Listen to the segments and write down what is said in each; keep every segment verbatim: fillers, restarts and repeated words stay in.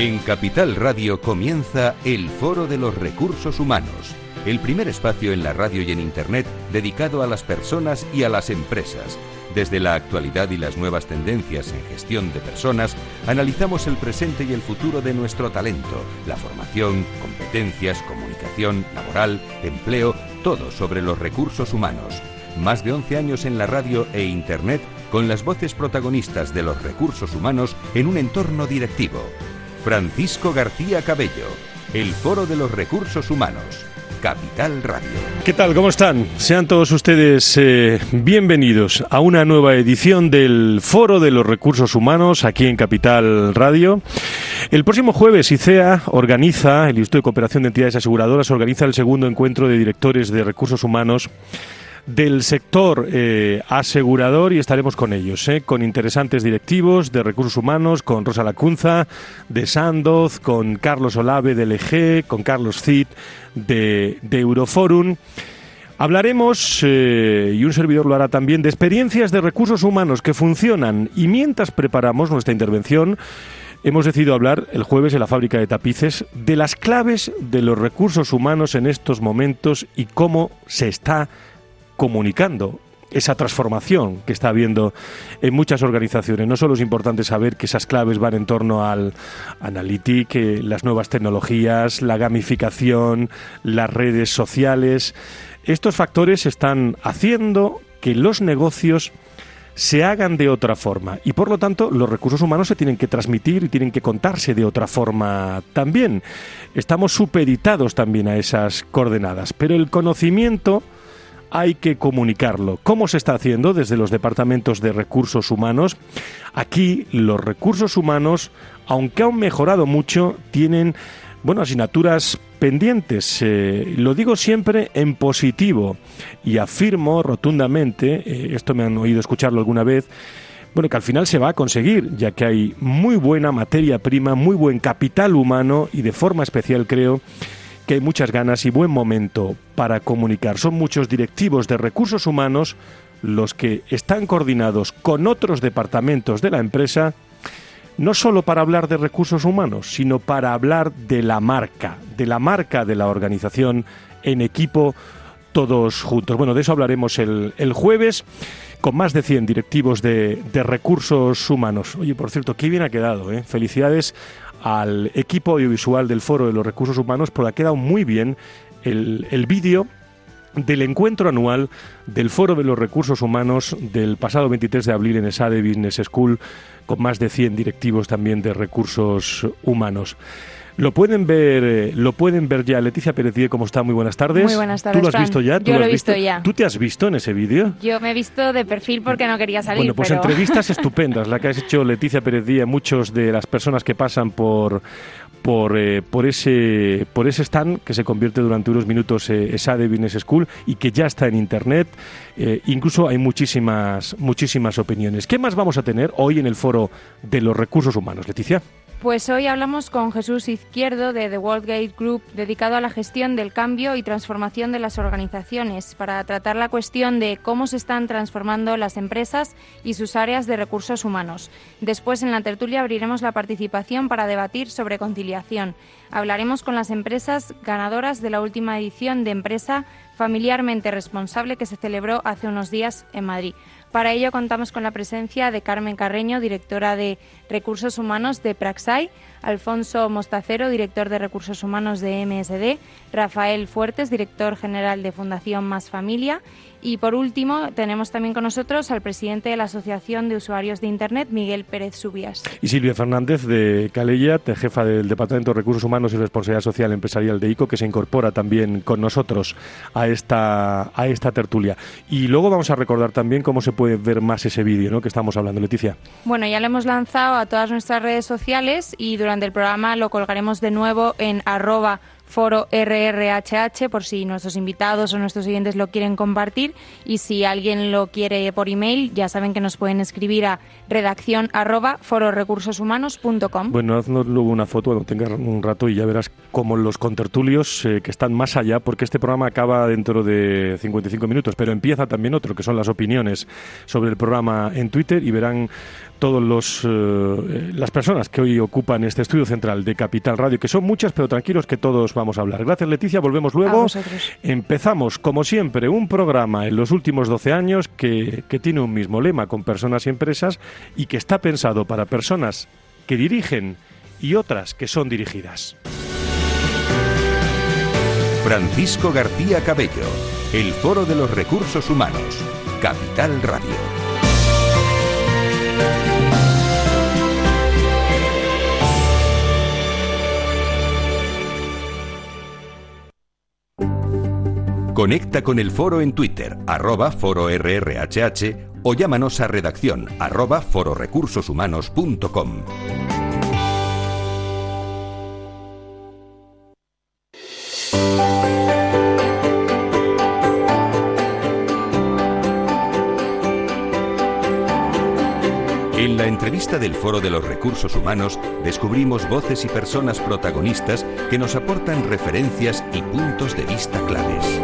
En Capital Radio comienza el Foro de los Recursos Humanos, el primer espacio en la radio y en Internet dedicado a las personas y a las empresas. Desde la actualidad y las nuevas tendencias en gestión de personas, analizamos el presente y el futuro de nuestro talento, la formación, competencias, comunicación, laboral, empleo, todo sobre los recursos humanos. Más de once años en la radio e Internet con las voces protagonistas de los recursos humanos en un entorno directivo. Francisco García Cabello, el Foro de los Recursos Humanos, Capital Radio. ¿Qué tal? ¿Cómo están? Sean todos ustedes eh, bienvenidos a una nueva edición del Foro de los Recursos Humanos aquí en Capital Radio. El próximo jueves I C E A organiza, el Instituto de Cooperación de Entidades Aseguradoras, organiza el segundo encuentro de directores de recursos humanos del sector eh, asegurador y estaremos con ellos, eh, con interesantes directivos de recursos humanos, con Rosa Lacunza de Sandoz, con Carlos Olave de L G, con Carlos Cid de, de Euroforum. Hablaremos, eh, y un servidor lo hará también, de experiencias de recursos humanos que funcionan, y mientras preparamos nuestra intervención hemos decidido hablar el jueves en la fábrica de tapices de las claves de los recursos humanos en estos momentos y cómo se está comunicando esa transformación que está habiendo en muchas organizaciones. No solo es importante saber que esas claves van en torno al analytic, eh, las nuevas tecnologías, la gamificación, las redes sociales. Estos factores están haciendo que los negocios se hagan de otra forma y, por lo tanto, los recursos humanos se tienen que transmitir y tienen que contarse de otra forma también. Estamos supeditados también a esas coordenadas, pero el conocimiento hay que comunicarlo. ¿Cómo se está haciendo desde los departamentos de recursos humanos? Aquí los recursos humanos, aunque han mejorado mucho, tienen, bueno, asignaturas pendientes. Eh, lo digo siempre en positivo y afirmo rotundamente, eh, esto me han oído escucharlo alguna vez, bueno, que al final se va a conseguir, ya que hay muy buena materia prima, muy buen capital humano y de forma especial creo que hay muchas ganas y buen momento para comunicar. Son muchos directivos de recursos humanos los que están coordinados con otros departamentos de la empresa, no solo para hablar de recursos humanos, sino para hablar de la marca, de la marca de la organización en equipo, todos juntos. Bueno, de eso hablaremos el, el jueves con más de cien directivos de, de recursos humanos. Oye, por cierto, qué bien ha quedado, ¿eh? Felicidades al equipo audiovisual del Foro de los Recursos Humanos, porque ha quedado muy bien el, el vídeo del encuentro anual del Foro de los Recursos Humanos del pasado veintitrés de abril en E S A D E Business School, con más de cien directivos también de recursos humanos. Lo pueden ver, lo pueden ver ya. Leticia Pérez Díez, ¿cómo está? Muy buenas tardes. Muy buenas tardes, ¿Tú lo has Fran. visto ya? ¿Tú Yo lo lo has he visto ya. ¿Tú te has visto en ese vídeo? Yo me he visto de perfil porque no quería salir. Bueno, pues pero... entrevistas estupendas, la que has hecho Leticia Pérez Díez, muchos de las personas que pasan por por eh, por ese por ese stand que se convierte durante unos minutos eh, E S A D E Business School y que ya está en internet. Eh, incluso hay muchísimas muchísimas opiniones. ¿Qué más vamos a tener hoy en el Foro de los Recursos Humanos, Leticia? Pues hoy hablamos con Jesús Izquierdo de The Worldgate Group, dedicado a la gestión del cambio y transformación de las organizaciones, para tratar la cuestión de cómo se están transformando las empresas y sus áreas de recursos humanos. Después, en la tertulia, abriremos la participación para debatir sobre conciliación. Hablaremos con las empresas ganadoras de la última edición de Empresa Familiarmente Responsable que se celebró hace unos días en Madrid. Para ello contamos con la presencia de Carmen Carreño, directora de Recursos Humanos de Praxai, Alfonso Mostacero, director de Recursos Humanos de M S D, Rafael Fuertes, director general de Fundación Más Familia, y por último tenemos también con nosotros al presidente de la Asociación de Usuarios de Internet, Miguel Pérez Subias. Y Silvia Fernández de Calella, jefa del Departamento de Recursos Humanos y Responsabilidad Social Empresarial de I C O, que se incorpora también con nosotros a esta, a esta tertulia. Y luego vamos a recordar también cómo se puede ver más ese vídeo, ¿no?, que estamos hablando, Leticia. Bueno, ya lo hemos lanzado a todas nuestras redes sociales y durante el programa lo colgaremos de nuevo en arroba foro R R H H, por si nuestros invitados o nuestros oyentes lo quieren compartir, y si alguien lo quiere por email, ya saben que nos pueden escribir a redacción arroba fororecursoshumanos punto com. Bueno, haznos luego una foto cuando tengas un rato y ya verás como los contertulios eh, que están más allá, porque este programa acaba dentro de cincuenta y cinco minutos, pero empieza también otro, que son las opiniones sobre el programa en Twitter, y verán todos los eh, las personas que hoy ocupan este estudio central de Capital Radio, que son muchas, pero tranquilos que todos vamos a hablar. Gracias, Leticia, volvemos luego. Empezamos, como siempre, un programa en los últimos doce años que, que tiene un mismo lema, con personas y empresas, y que está pensado para personas que dirigen y otras que son dirigidas. Francisco García Cabello, el Foro de los Recursos Humanos, Capital Radio. Conecta con el foro en Twitter, arroba foro R R H H, o llámanos a redacción arroba fororecursoshumanos punto com. En la entrevista del Foro de los Recursos Humanos descubrimos voces y personas protagonistas que nos aportan referencias y puntos de vista claves.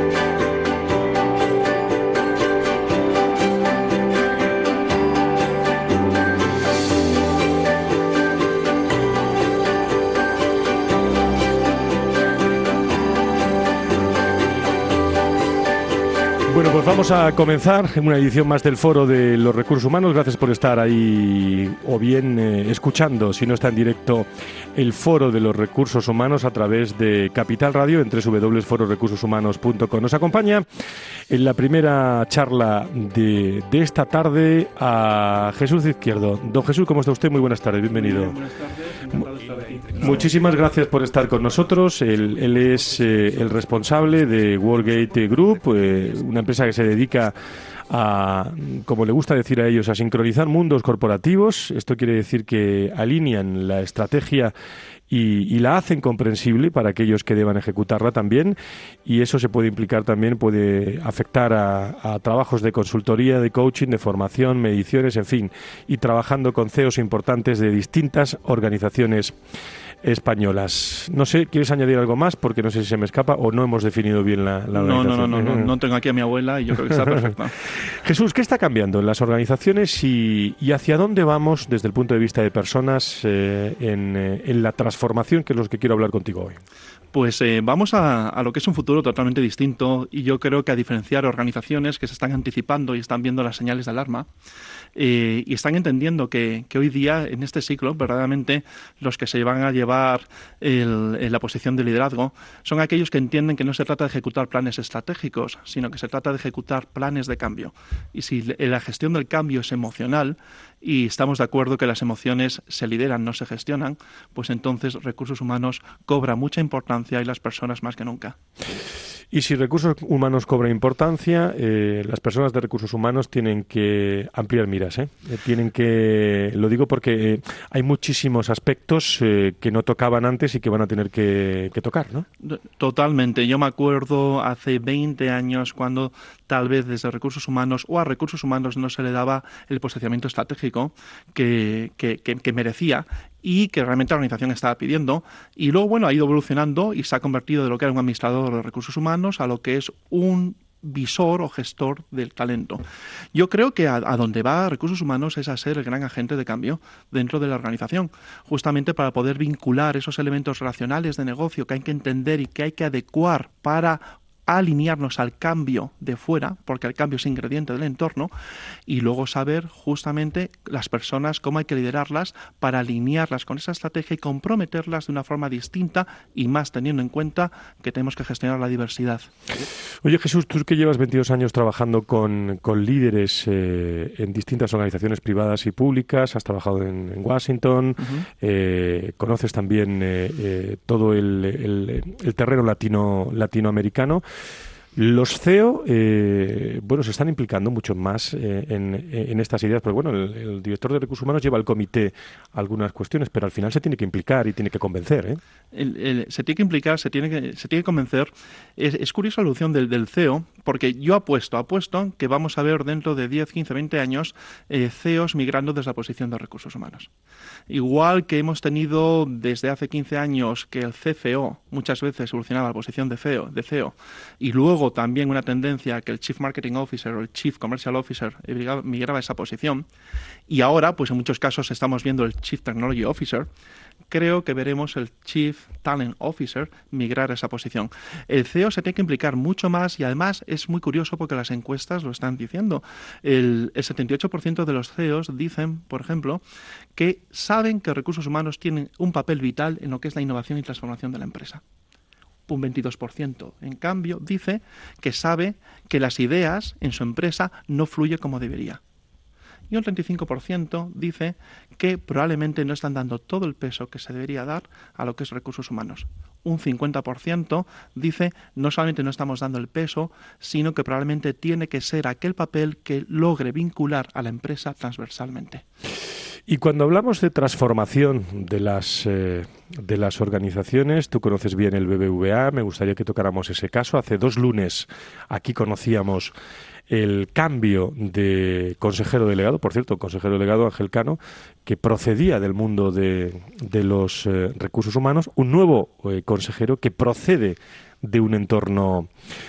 Bueno, pues vamos a comenzar una edición más del Foro de los Recursos Humanos. Gracias por estar ahí, o bien eh, escuchando, si no está en directo, el Foro de los Recursos Humanos a través de Capital Radio en doble u doble u doble u punto foro recursos humanos punto com. Nos acompaña en la primera charla de, de esta tarde a Jesús Izquierdo. Don Jesús, ¿cómo está usted? Muy buenas tardes, bienvenido. Muy buenas tardes, encantado de estar aquí. Muchísimas gracias por estar con nosotros. Él, él es eh, el responsable de Worldgate Group, eh, una empresa que se dedica a, como le gusta decir a ellos, a sincronizar mundos corporativos. Esto quiere decir que alinean la estrategia y, y la hacen comprensible para aquellos que deban ejecutarla también, y eso se puede implicar también, puede afectar a, a trabajos de consultoría, de coaching, de formación, mediciones, en fin, y trabajando con C E Os importantes de distintas organizaciones españolas. No sé, ¿quieres añadir algo más? Porque no sé si se me escapa o no hemos definido bien la, la no, organización. No, no, no, no, no tengo aquí a mi abuela y yo creo que está perfecta. Jesús, ¿qué está cambiando en las organizaciones y, y hacia dónde vamos desde el punto de vista de personas eh, en, eh, en la transformación, que es lo que quiero hablar contigo hoy? Pues eh, vamos a, a lo que es un futuro totalmente distinto, y yo creo que a diferenciar organizaciones que se están anticipando y están viendo las señales de alarma, eh, y están entendiendo que, que hoy día, en este siglo, verdaderamente los que se van a llevar el, el, la posición de liderazgo son aquellos que entienden que no se trata de ejecutar planes estratégicos, sino que se trata de ejecutar planes de cambio. Y si la gestión del cambio es emocional, y estamos de acuerdo que las emociones se lideran, no se gestionan, pues entonces recursos humanos cobra mucha importancia, y las personas más que nunca. Y si recursos humanos cobra importancia, eh, las personas de recursos humanos tienen que ampliar miras, ¿eh? Eh, tienen que, lo digo porque eh, hay muchísimos aspectos eh, que no tocaban antes y que van a tener que, que tocar, ¿no? Totalmente. Yo me acuerdo hace veinte años cuando tal vez desde recursos humanos o a recursos humanos no se le daba el posicionamiento estratégico que, que, que, que merecía, y que realmente la organización estaba pidiendo, y luego, bueno, ha ido evolucionando y se ha convertido de lo que era un administrador de recursos humanos a lo que es un visor o gestor del talento. Yo creo que a, a donde va recursos humanos es a ser el gran agente de cambio dentro de la organización, justamente para poder vincular esos elementos relacionales de negocio que hay que entender y que hay que adecuar para alinearnos al cambio de fuera, porque el cambio es ingrediente del entorno, y luego saber justamente las personas, cómo hay que liderarlas para alinearlas con esa estrategia y comprometerlas de una forma distinta, y más teniendo en cuenta que tenemos que gestionar la diversidad. Oye, Jesús, tú que llevas veintidós años trabajando con, con líderes eh, en distintas organizaciones privadas y públicas, has trabajado en, en Washington, uh-huh. eh, conoces también eh, eh, todo el, el, el terreno latino, latinoamericano. Los C E O, eh, bueno, se están implicando mucho más eh, en, en estas ideas, porque bueno, el, el director de recursos humanos lleva al comité algunas cuestiones, pero al final se tiene que implicar y tiene que convencer, ¿eh? El, el, se tiene que implicar, se tiene que, se tiene que convencer. Es, es curiosa la evolución del, del C E O, porque yo apuesto, apuesto que vamos a ver dentro de diez, quince, veinte años eh, C E Os migrando desde la posición de recursos humanos. Igual que hemos tenido desde hace quince años que el C F O muchas veces evolucionaba a la posición de C E O, de C E O, y luego también una tendencia que el Chief Marketing Officer o el Chief Commercial Officer migraba a esa posición, y ahora, pues en muchos casos estamos viendo el Chief Technology Officer. Creo que veremos el Chief Talent Officer migrar a esa posición. El C E O se tiene que implicar mucho más y además es muy curioso porque las encuestas lo están diciendo. El, el setenta y ocho por ciento de los C E Os dicen, por ejemplo, que saben que recursos humanos tienen un papel vital en lo que es la innovación y transformación de la empresa. Un veintidós por ciento, en cambio, dice que sabe que las ideas en su empresa no fluyen como debería. Y un treinta y cinco por ciento dice que probablemente no están dando todo el peso que se debería dar a lo que es recursos humanos. Un cincuenta por ciento dice no solamente no estamos dando el peso, sino que probablemente tiene que ser aquel papel que logre vincular a la empresa transversalmente. Y cuando hablamos de transformación de las, eh, de las organizaciones, tú conoces bien el B B V A, me gustaría que tocáramos ese caso. Hace dos lunes aquí conocíamos el cambio de consejero delegado, por cierto, consejero delegado Ángel Cano, que procedía del mundo de, de los eh, recursos humanos, un nuevo eh, consejero que procede de un entorno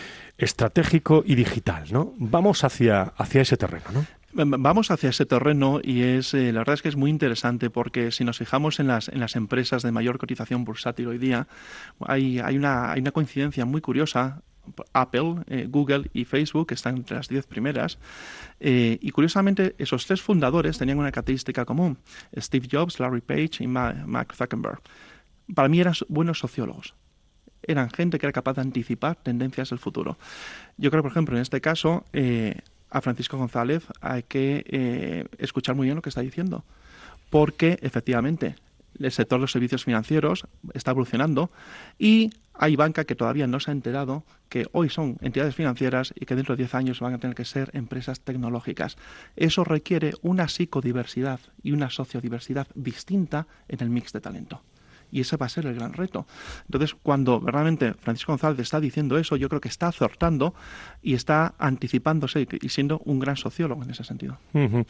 estratégico y digital, ¿no? Vamos hacia, hacia ese terreno, ¿no? Vamos hacia ese terreno y es eh, la verdad es que es muy interesante porque si nos fijamos en las en las empresas de mayor cotización bursátil hoy día, hay hay una hay una coincidencia muy curiosa. Apple, eh, Google y Facebook están entre las diez primeras eh, y curiosamente esos tres fundadores tenían una característica común: Steve Jobs, Larry Page y Mark Zuckerberg. Para mí eran buenos sociólogos. Eran gente que era capaz de anticipar tendencias del futuro. Yo creo, por ejemplo, en este caso, eh, a Francisco González hay que eh, escuchar muy bien lo que está diciendo, porque efectivamente el sector de los servicios financieros está evolucionando y hay banca que todavía no se ha enterado que hoy son entidades financieras y que dentro de diez años van a tener que ser empresas tecnológicas. Eso requiere una psicodiversidad y una sociodiversidad distinta en el mix de talento. Y ese va a ser el gran reto. Entonces, cuando verdaderamente Francisco González está diciendo eso, yo creo que está acertando y está anticipándose y siendo un gran sociólogo en ese sentido. Uh-huh.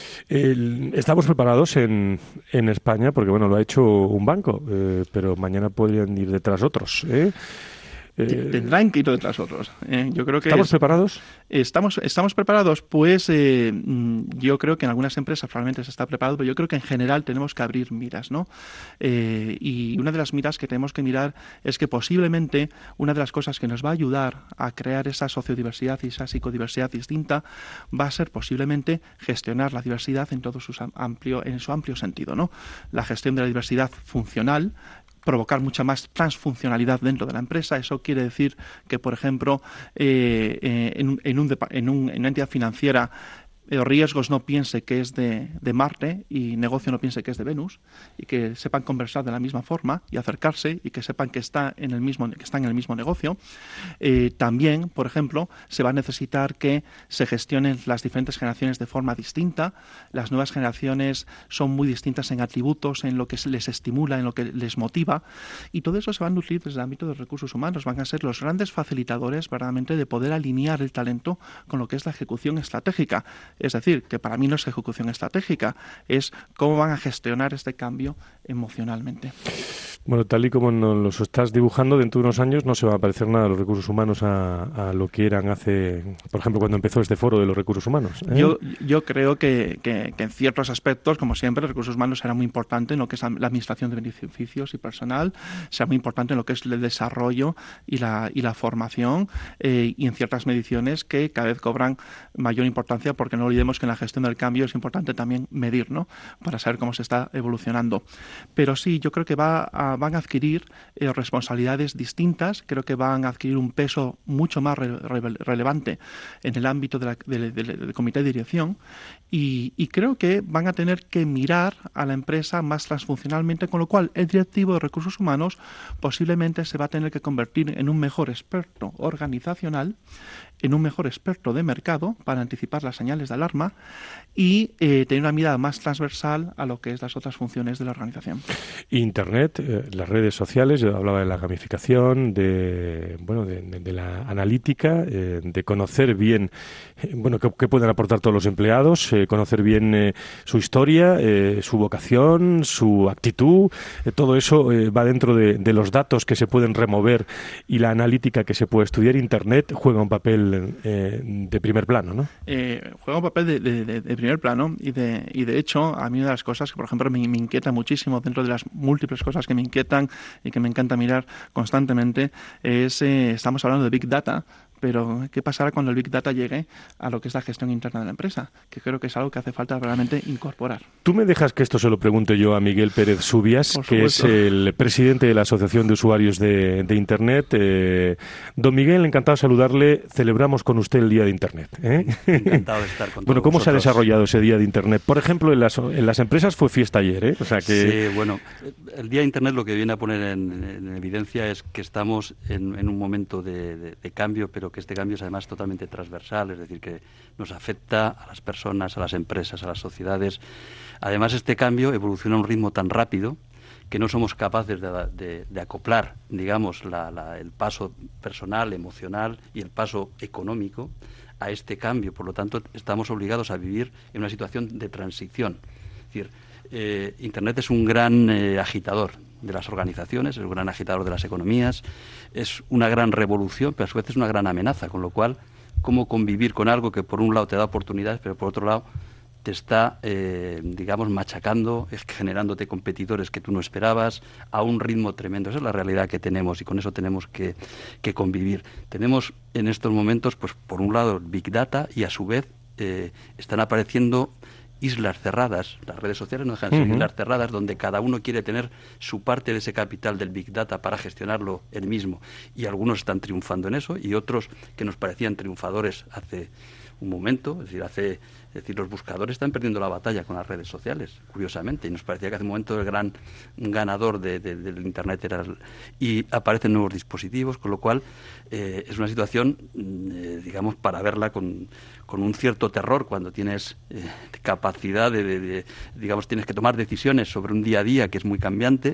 El, estamos preparados en, en España, porque bueno, lo ha hecho un banco, eh, pero mañana podrían ir detrás otros, ¿eh? Eh, Tendrán que ir detrás otros. Eh, yo creo que ¿Estamos es, preparados? Estamos, estamos preparados, pues eh, yo creo que en algunas empresas probablemente se está preparado, pero yo creo que en general tenemos que abrir miras, ¿no? Eh, y una de las miras que tenemos que mirar es que posiblemente una de las cosas que nos va a ayudar a crear esa sociodiversidad y esa psicodiversidad distinta va a ser posiblemente gestionar la diversidad en todo su amplio, en su amplio sentido, ¿no? La gestión de la diversidad funcional, provocar mucha más transfuncionalidad dentro de la empresa. Eso quiere decir que, por ejemplo, eh, eh, en, un, en, un, en, un, en una entidad financiera, eh, riesgos no piense que es de, de Marte y negocio no piense que es de Venus, y que sepan conversar de la misma forma y acercarse y que sepan que está en el mismo que están en el mismo negocio. Eh, también, por ejemplo, se va a necesitar que se gestionen las diferentes generaciones de forma distinta. Las nuevas generaciones son muy distintas en atributos, en lo que les estimula, en lo que les motiva, y todo eso se va a nutrir desde el ámbito de recursos humanos. Van a ser los grandes facilitadores verdaderamente de poder alinear el talento con lo que es la ejecución estratégica. Es decir, que para mí no es ejecución estratégica, es cómo van a gestionar este cambio emocionalmente. Bueno, tal y como nos los estás dibujando, dentro de unos años no se va a parecer nada a los recursos humanos a, a lo que eran hace, por ejemplo, cuando empezó este foro de los recursos humanos, ¿eh? Yo, yo creo que, que, que en ciertos aspectos, como siempre, los recursos humanos será muy importante en lo que es la administración de beneficios y personal, será muy importante en lo que es el desarrollo y la, y la formación, eh, y en ciertas mediciones que cada vez cobran mayor importancia porque no olvidemos que en la gestión del cambio es importante también medir, ¿no?, para saber cómo se está evolucionando. Pero sí, yo creo que va a, van a adquirir eh, responsabilidades distintas, creo que van a adquirir un peso mucho más re, re, relevante en el ámbito de la, de, de, de, del comité de dirección y, y creo que van a tener que mirar a la empresa más transfuncionalmente, con lo cual el directivo de recursos humanos posiblemente se va a tener que convertir en un mejor experto organizacional, en un mejor experto de mercado para anticipar las señales de alarma y eh, tener una mirada más transversal a lo que es las otras funciones de la organización. Internet, eh, las redes sociales, yo hablaba de la gamificación, de bueno, de, de, de la analítica, eh, de conocer bien, eh, bueno, qué, qué pueden aportar todos los empleados, eh, conocer bien eh, su historia, eh, su vocación, su actitud, eh, todo eso eh, va dentro de, de los datos que se pueden remover y la analítica que se puede estudiar. Internet juega un papel eh, de primer plano, ¿no? Eh, juega un papel de, de, de, de primer plano y de, y de hecho a mí una de las cosas que por ejemplo me, me inquieta muchísimo dentro de las múltiples cosas que me inquietan y que me encanta mirar constantemente es, eh, estamos hablando de Big Data, pero ¿qué pasará cuando el Big Data llegue a lo que es la gestión interna de la empresa? Que creo que es algo que hace falta realmente incorporar. Tú me dejas que esto se lo pregunte yo a Miguel Pérez Subias, que es el presidente de la Asociación de Usuarios de, de Internet. Eh, don Miguel, encantado de saludarle. Celebramos con usted el Día de Internet, ¿eh? Encantado de estar con todos Bueno, ¿cómo vosotros. se ha desarrollado ese Día de Internet? Por ejemplo, en las, en las empresas fue fiesta ayer, ¿eh? O sea que... Sí, bueno, el Día de Internet lo que viene a poner en, en evidencia es que estamos en, en un momento de, de, de cambio, pero que este cambio es además totalmente transversal, es decir, que nos afecta a las personas, a las empresas, a las sociedades. Además, este cambio evoluciona a un ritmo tan rápido que no somos capaces de, de, de acoplar, digamos, la, la, el paso personal, emocional y el paso económico a este cambio. Por lo tanto, estamos obligados a vivir en una situación de transición. Es decir, eh, Internet es un gran eh, agitador de las organizaciones, es un gran agitador de las economías, es una gran revolución, pero a su vez es una gran amenaza, con lo cual, ¿cómo convivir con algo que por un lado te da oportunidades, pero por otro lado te está, eh, digamos, machacando, generándote competidores que tú no esperabas, a un ritmo tremendo? Esa es la realidad que tenemos y con eso tenemos que, que convivir. Tenemos en estos momentos, pues por un lado, Big Data y a su vez eh, están apareciendo islas cerradas. Las redes sociales no dejan de ser uh-huh. islas cerradas donde cada uno quiere tener su parte de ese capital del Big Data para gestionarlo él mismo. Y algunos están triunfando en eso y otros que nos parecían triunfadores hace un momento, es decir, hace, es decir, los buscadores están perdiendo la batalla con las redes sociales, curiosamente, y nos parecía que hace un momento el gran ganador de, de, del Internet era el, y aparecen nuevos dispositivos, con lo cual eh, es una situación, eh, digamos, para verla con, con un cierto terror cuando tienes eh, capacidad de, de, de, digamos, tienes que tomar decisiones sobre un día a día que es muy cambiante.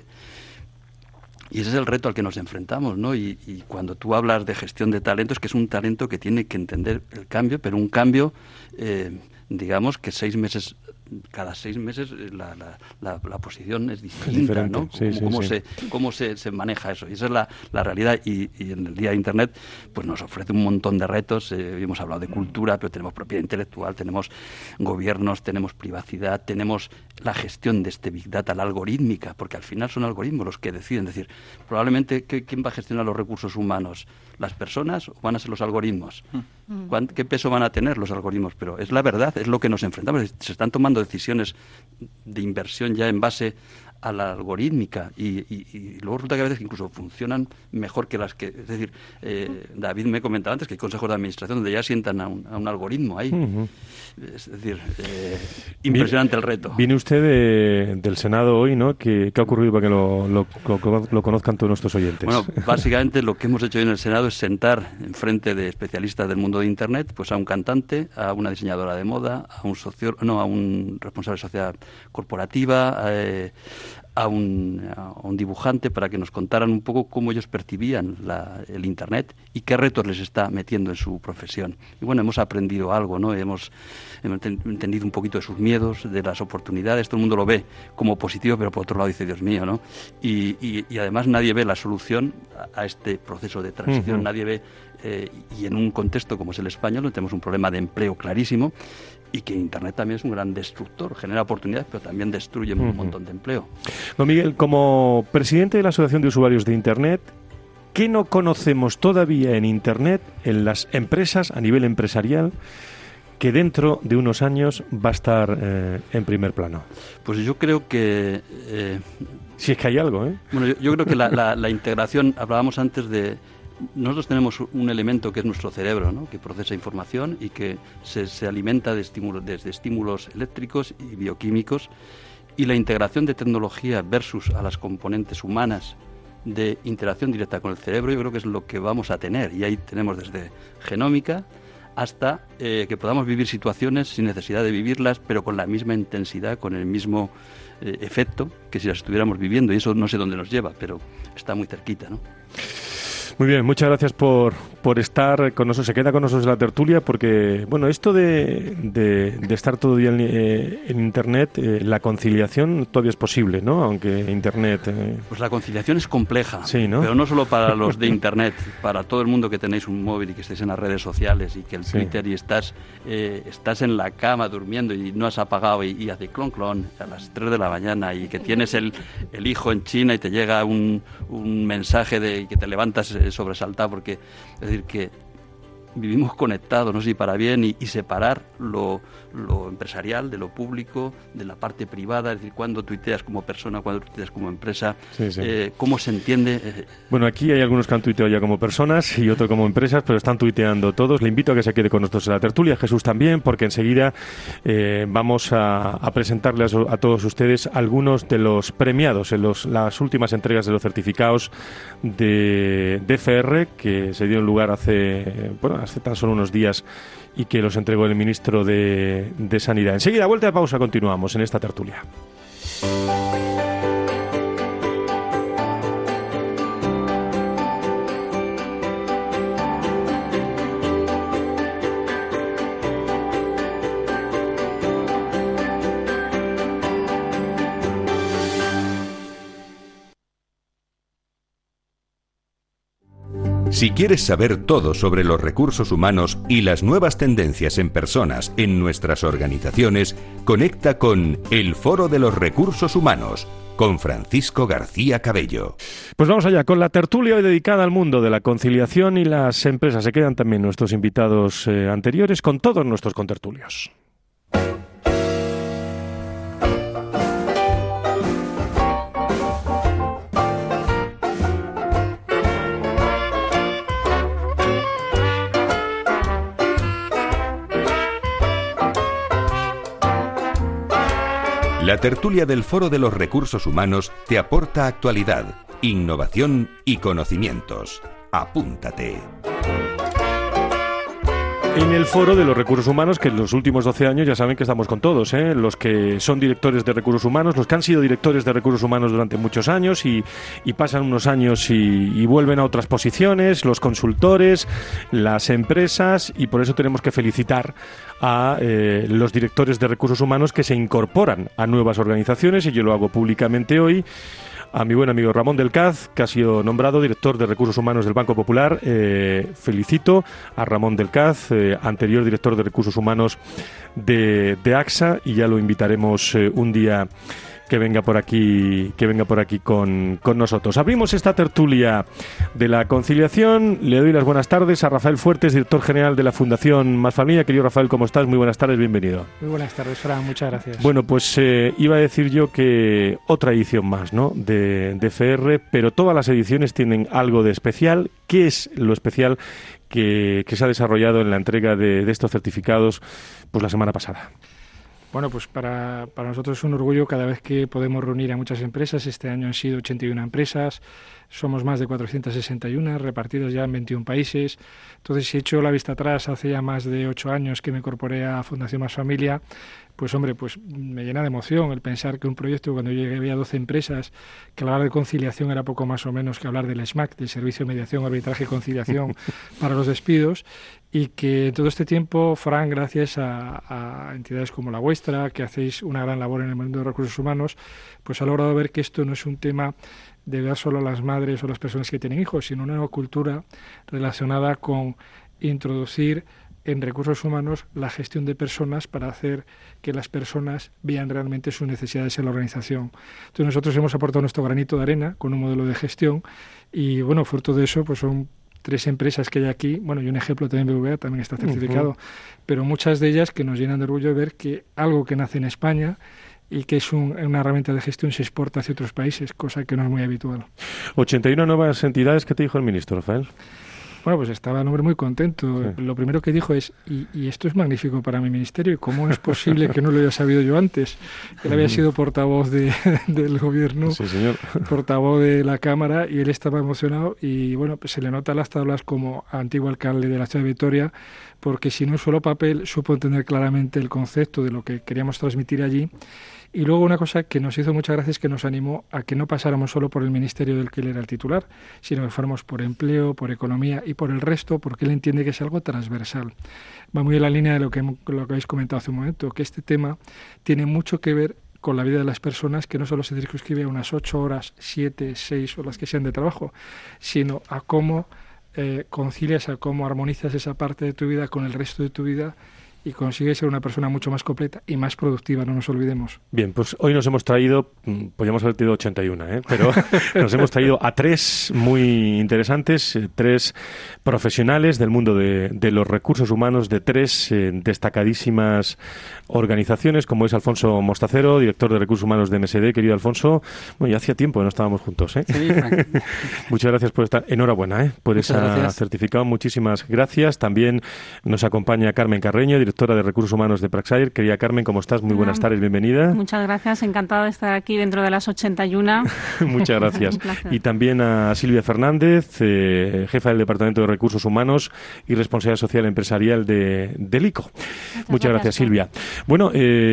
Y ese es el reto al que nos enfrentamos, ¿no? Y, y cuando tú hablas de gestión de talentos, que es un talento que tiene que entender el cambio, pero un cambio, eh, digamos, que seis meses, cada seis meses la, la, la, la posición es distinta, es ¿no? Sí, sí, cómo sí. se, cómo se, se maneja eso. Y esa es la, la realidad. Y, y en el Día de Internet, pues nos ofrece un montón de retos. Eh, hemos hablado de cultura, pero tenemos propiedad intelectual, tenemos gobiernos, tenemos privacidad, tenemos la gestión de este Big Data, la algorítmica, porque al final son algoritmos los que deciden. Es decir, probablemente, ¿quién va a gestionar los recursos humanos? ¿Las personas o van a ser los algoritmos? Mm. ¿Qué peso van a tener los algoritmos? Pero es la verdad, es lo que nos enfrentamos. Se están tomando decisiones de inversión ya en base a la algorítmica y, y, y luego resulta que a veces incluso funcionan mejor que las que... Es decir, eh, David me comentaba antes que hay consejos de administración donde ya sientan a un, a un algoritmo ahí. Uh-huh. Es decir, eh, impresionante viene, el reto. Viene usted de, del Senado hoy, ¿no? ¿Qué, qué ha ocurrido para que lo, lo, lo, lo conozcan todos nuestros oyentes? Bueno, básicamente lo que hemos hecho hoy en el Senado es sentar enfrente de especialistas del mundo de Internet pues a un cantante, a una diseñadora de moda, a un socio, no, a un responsable de sociedad corporativa, eh, a un, a un dibujante para que nos contaran un poco cómo ellos percibían la, el Internet y qué retos les está metiendo en su profesión. Y bueno, hemos aprendido algo, ¿no? Hemos, hemos entendido un poquito de sus miedos, de las oportunidades. Todo el mundo lo ve como positivo, pero por otro lado dice, Dios mío, ¿no? Y, y, y además nadie ve la solución a, a este proceso de transición. Uh-huh. Nadie ve, eh, y en un contexto como es el español, donde tenemos un problema de empleo clarísimo, y que Internet también es un gran destructor, genera oportunidades, pero también destruye uh-huh. un montón de empleo. Don Miguel, como presidente de la Asociación de Usuarios de Internet, ¿qué no conocemos todavía en Internet, en las empresas, a nivel empresarial, que dentro de unos años va a estar eh, en primer plano? Pues yo creo que... Eh, si es que hay algo, ¿eh? Bueno, yo, yo creo que la, la, la integración, hablábamos antes de... Nosotros tenemos un elemento que es nuestro cerebro, ¿no? Que procesa información y que se, se alimenta de estímulos, desde estímulos eléctricos y bioquímicos, y la integración de tecnología versus a las componentes humanas de interacción directa con el cerebro, yo creo que es lo que vamos a tener, y ahí tenemos desde genómica hasta eh, que podamos vivir situaciones sin necesidad de vivirlas, pero con la misma intensidad, con el mismo eh, efecto que si las estuviéramos viviendo, y eso no sé dónde nos lleva, pero está muy cerquita, ¿no? Muy bien, muchas gracias por, por estar con nosotros. Se queda con nosotros en la tertulia porque, bueno, eesto de, de, de estar todo el día en, eh, en Internet, eh, la conciliación todavía es posible, ¿no? Aunque Internet... Eh... Pues la conciliación es compleja, sí, ¿no? Pero no solo para los de Internet, para todo el mundo que tenéis un móvil y que estéis en las redes sociales y que el sí. Twitter y estás, eh, estás en la cama durmiendo y no has apagado y, y hace clon clon a las tres de la mañana y que tienes el, el hijo en China y te llega un, un mensaje de que te levantas sobresaltado, porque es decir que vivimos conectados, no sé si para bien, y, y separar lo, lo empresarial de lo público, de la parte privada, es decir, cuando tuiteas como persona, cuando tuiteas como empresa, sí, sí. Eh, cómo se entiende. Eh. Bueno, aquí hay algunos que han tuiteado ya como personas y otros como empresas, pero están tuiteando todos. Le invito a que se quede con nosotros en la tertulia, Jesús también, porque enseguida eh, vamos a, a presentarles a, a todos ustedes algunos de los premiados en los, las últimas entregas de los certificados de D F R que se dieron lugar hace, bueno, hace tan solo unos días y que los entregó el ministro de, de Sanidad. Enseguida, vuelta de pausa, continuamos en esta tertulia. Si quieres saber todo sobre los recursos humanos y las nuevas tendencias en personas en nuestras organizaciones, conecta con El Foro de los Recursos Humanos, con Francisco García Cabello. Pues vamos allá, con la tertulia hoy dedicada al mundo de la conciliación y las empresas. Se quedan también nuestros invitados eh, anteriores con todos nuestros contertulios. La tertulia del Foro de los Recursos Humanos te aporta actualidad, innovación y conocimientos. Apúntate. En el Foro de los Recursos Humanos, que en los últimos doce años ya saben que estamos con todos, ¿eh? Los que son directores de recursos humanos, los que han sido directores de recursos humanos durante muchos años y, y pasan unos años y, y vuelven a otras posiciones, los consultores, las empresas, y por eso tenemos que felicitar a eh, los directores de recursos humanos que se incorporan a nuevas organizaciones, y yo lo hago públicamente hoy. A mi buen amigo Ramón del Caz, que ha sido nombrado director de Recursos Humanos del Banco Popular. Eh, felicito a Ramón del Caz, eh, anterior director de Recursos Humanos de, de A X A, y ya lo invitaremos eh, un día que venga por aquí, que venga por aquí con, con nosotros. Abrimos esta tertulia de la conciliación. Le doy las buenas tardes a Rafael Fuertes, director general de la Fundación Más Familia. Querido Rafael, ¿cómo estás? Muy buenas tardes, bienvenido. Muy buenas tardes, Fran, muchas gracias. Bueno, pues eh, iba a decir yo que otra edición más, ¿no?, de, de F R, pero todas las ediciones tienen algo de especial. ¿Qué es lo especial que, que se ha desarrollado en la entrega de, de estos certificados pues la semana pasada? Bueno, pues para, para nosotros es un orgullo cada vez que podemos reunir a muchas empresas. Este año han sido ochenta y una empresas, somos más de cuatrocientas sesenta y una, repartidas ya en veintiún países. Entonces, si he hecho la vista atrás, hace ya más de ocho años que me incorporé a Fundación Más Familia, pues hombre, pues me llena de emoción el pensar que un proyecto, cuando yo llegué había doce empresas, que hablar de conciliación era poco más o menos que hablar del S M A C, del Servicio de Mediación, Arbitraje y Conciliación para los despidos, y que en todo este tiempo, Fran, gracias a, a entidades como la vuestra, que hacéis una gran labor en el mundo de recursos humanos, pues ha logrado ver que esto no es un tema de ver solo a las madres o las personas que tienen hijos, sino una nueva cultura relacionada con introducir en recursos humanos la gestión de personas para hacer que las personas vean realmente sus necesidades en la organización. Entonces nosotros hemos aportado nuestro granito de arena con un modelo de gestión y bueno, fruto de eso pues son tres empresas que hay aquí, bueno, y un ejemplo también B B V A, también está certificado, uh-huh. pero muchas de ellas que nos llenan de orgullo de ver que algo que nace en España y que es un, una herramienta de gestión se exporta hacia otros países, cosa que no es muy habitual. ochenta y una nuevas entidades, ¿qué te dijo el ministro, Rafael? Bueno, pues estaba el hombre muy contento. Sí. Lo primero que dijo es, y, y esto es magnífico para mi ministerio, ¿y cómo es posible que no lo haya sabido yo antes? Él había sido portavoz de, del gobierno, sí, señor. portavoz de la Cámara, y él estaba emocionado, y bueno, pues se le nota las tablas como antiguo alcalde de la ciudad de Vitoria, porque sin un solo papel supo entender claramente el concepto de lo que queríamos transmitir allí. Y luego una cosa que nos hizo mucha gracia es que nos animó a que no pasáramos solo por el ministerio del que él era el titular, sino que fuéramos por empleo, por economía y por el resto, porque él entiende que es algo transversal. Va muy en la línea de lo que, lo que habéis comentado hace un momento, que este tema tiene mucho que ver con la vida de las personas, que no solo se circunscribe a unas ocho horas, siete, seis o las que sean de trabajo, sino a cómo eh, concilias, a cómo armonizas esa parte de tu vida con el resto de tu vida y consigue ser una persona mucho más completa y más productiva, no nos olvidemos. Bien, pues hoy nos hemos traído, podríamos haber tenido ochenta y una, ¿eh? Pero nos hemos traído a tres muy interesantes, eh, tres profesionales del mundo de, de los recursos humanos, de tres eh, destacadísimas organizaciones, como es Alfonso Mostacero, director de Recursos Humanos de M S D. Querido Alfonso, bueno, ya hacía tiempo que no estábamos juntos, ¿eh? Sí, Frank. Muchas gracias por estar. Enhorabuena, ¿eh? Por ese certificado. Muchísimas gracias. También nos acompaña Carmen Carreño, directora de Recursos Humanos de Praxair. Querida Carmen, ¿cómo estás? Muy buenas tardes, bienvenida. Muchas gracias, encantada de estar aquí dentro de las ochenta y una. Muchas gracias. Y también a Silvia Fernández, eh, jefa del Departamento de Recursos Humanos y Responsabilidad Social Empresarial de, del I C O. Muchas, Muchas gracias, Silvia. Bueno,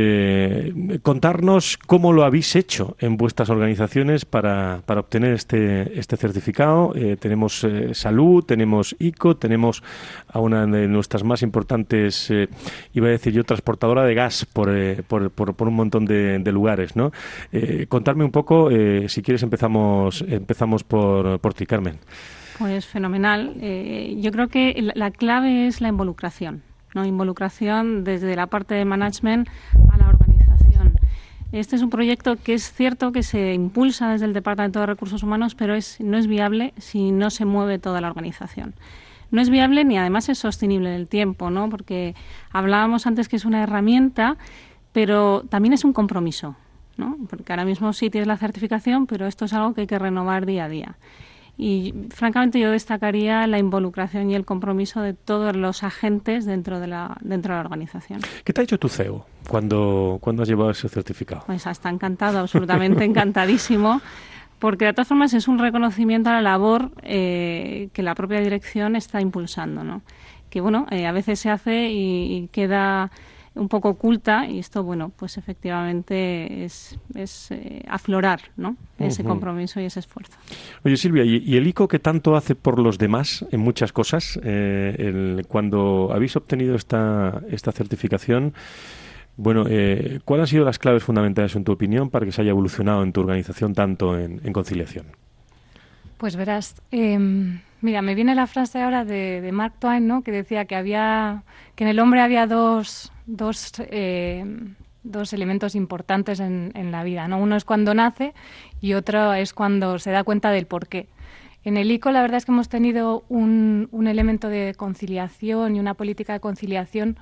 eh, contarnos cómo lo habéis hecho en vuestras organizaciones para, para obtener este, este certificado. Eh, tenemos eh, salud, tenemos I C O, tenemos a una de nuestras más importantes, eh, iba a decir yo, transportadora de gas por, eh, por, por, por un montón de, de lugares, ¿no? Eh, contarme un poco, eh, si quieres empezamos empezamos por, por ti, Carmen. Pues fenomenal. Eh, yo creo que la, la clave es la involucración, ¿no? Involucración desde la parte de management a la organización. Este es un proyecto que es cierto que se impulsa desde el Departamento de Recursos Humanos, pero es, no es viable si no se mueve toda la organización. No es viable ni además es sostenible en el tiempo, ¿no? Porque hablábamos antes que es una herramienta, pero también es un compromiso, ¿no? Porque ahora mismo sí tienes la certificación, pero esto es algo que hay que renovar día a día. Y francamente yo destacaría la involucración y el compromiso de todos los agentes dentro de la dentro de la organización. ¿Qué te ha dicho tu C E O cuando, cuando has llevado ese certificado? Pues está encantado, absolutamente encantadísimo, porque de todas formas es un reconocimiento a la labor eh, que la propia dirección está impulsando, ¿no? Que bueno, eh, a veces se hace y, y queda un poco oculta, y esto, bueno, pues efectivamente es, es eh, aflorar, ¿no? Ese uh-huh. compromiso y ese esfuerzo. Oye, Silvia, ¿y, y el I C O que tanto hace por los demás en muchas cosas? Eh, el, cuando habéis obtenido esta, esta certificación, bueno, eh, ¿cuáles han sido las claves fundamentales, en tu opinión, para que se haya evolucionado en tu organización tanto en, en conciliación? Pues verás, eh, mira, me viene la frase ahora de, de Mark Twain, ¿no? Que decía que había, que en el hombre había dos, dos, eh, dos elementos importantes en, en la vida, ¿no? Uno es cuando nace y otro es cuando se da cuenta del porqué. En el I C O la verdad es que hemos tenido un, un elemento de conciliación y una política de conciliación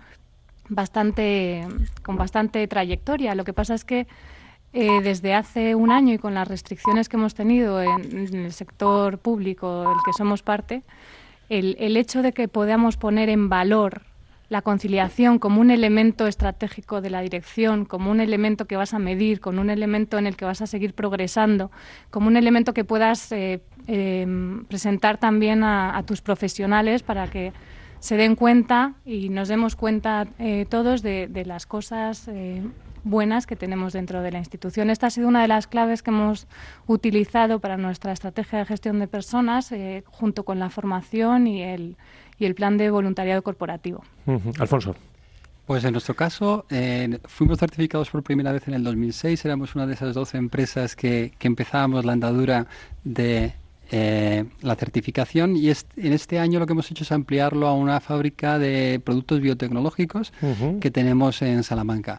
bastante con bastante trayectoria. Lo que pasa es que Eh, desde hace un año y con las restricciones que hemos tenido en, en el sector público del que somos parte, el, el hecho de que podamos poner en valor la conciliación como un elemento estratégico de la dirección, como un elemento que vas a medir, como un elemento en el que vas a seguir progresando, como un elemento que puedas eh, eh, presentar también a, a tus profesionales para que se den cuenta y nos demos cuenta eh, todos de, de las cosas eh, buenas que tenemos dentro de la institución. Esta ha sido una de las claves que hemos utilizado para nuestra estrategia de gestión de personas, eh, junto con la formación y el, y el plan de voluntariado corporativo. Uh-huh. Alfonso. Pues en nuestro caso, eh, fuimos certificados por primera vez en el dos mil seis. Éramos una de esas doce empresas que, que empezábamos la andadura de Eh, la certificación, y est- en este año lo que hemos hecho es ampliarlo a una fábrica de productos biotecnológicos uh-huh. que tenemos en Salamanca.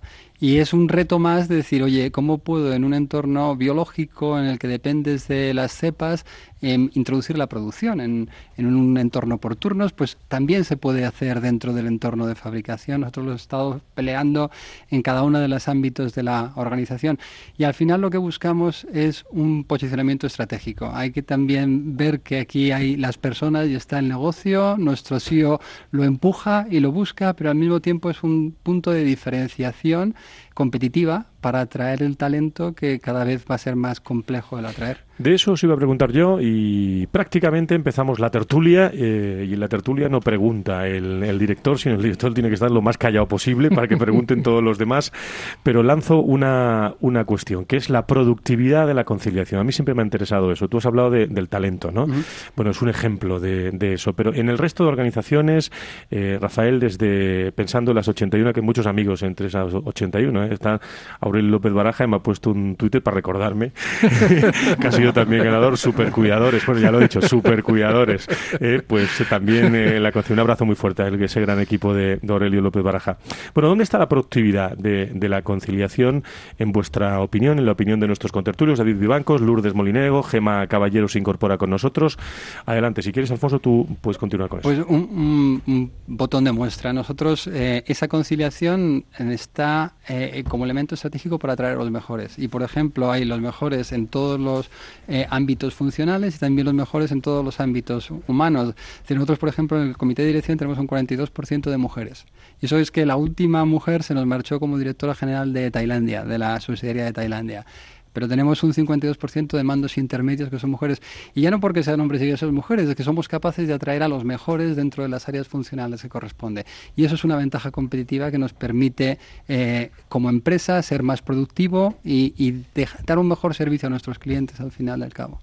Y es un reto más de decir, oye, ¿cómo puedo en un entorno biológico en el que dependes de las cepas eh, introducir la producción en, en un entorno por turnos? Pues también se puede hacer dentro del entorno de fabricación. Nosotros lo hemos estado peleando en cada uno de los ámbitos de la organización. Y al final lo que buscamos es un posicionamiento estratégico. Hay que también ver que aquí hay las personas y está el negocio. Nuestro C E O lo empuja y lo busca, pero al mismo tiempo es un punto de diferenciación competitiva para atraer el talento que cada vez va a ser más complejo el atraer. De eso os iba a preguntar yo y prácticamente empezamos la tertulia eh, y en la tertulia no pregunta el, el director, sino el director tiene que estar lo más callado posible para que pregunten todos los demás, pero lanzo una, una cuestión, que es la productividad de la conciliación. A mí siempre me ha interesado eso. Tú has hablado de, del talento, ¿no? Uh-huh. Bueno, es un ejemplo de, de eso, pero en el resto de organizaciones, eh, Rafael, desde pensando en las ochenta y uno, que hay muchos amigos entre esas ochenta y uno, ¿eh? Está Aurelio López Baraja y me ha puesto un Twitter para recordarme que ha sido también ganador, supercuidadores, bueno, ya lo he dicho, supercuidadores, eh, pues eh, también eh, la conciliación, un abrazo muy fuerte a ese gran equipo de, de Aurelio López Baraja. Bueno, ¿dónde está la productividad de, de la conciliación en vuestra opinión, en la opinión de nuestros contertulios? David Vivancos, Lourdes Molinego, Gema Caballero se incorpora con nosotros. Adelante, si quieres, Alfonso, tú puedes continuar con eso. Pues un, un, un botón de muestra. Nosotros, eh, esa conciliación está eh, como elemento estratégico para atraer a los mejores. Y, por ejemplo, hay los mejores en todos los eh, ámbitos funcionales y también los mejores en todos los ámbitos humanos. Si nosotros, por ejemplo, en el comité de dirección tenemos un cuarenta y dos por ciento de mujeres. Y eso es que la última mujer se nos marchó como directora general de Tailandia, de la subsidiaria de Tailandia. Pero tenemos un cincuenta y dos por ciento de mandos intermedios que son mujeres. Y ya no porque sean hombres y sean mujeres, es que somos capaces de atraer a los mejores dentro de las áreas funcionales que corresponde. Y eso es una ventaja competitiva que nos permite, eh, como empresa, ser más productivo y, y dejar, dar un mejor servicio a nuestros clientes al final del cabo.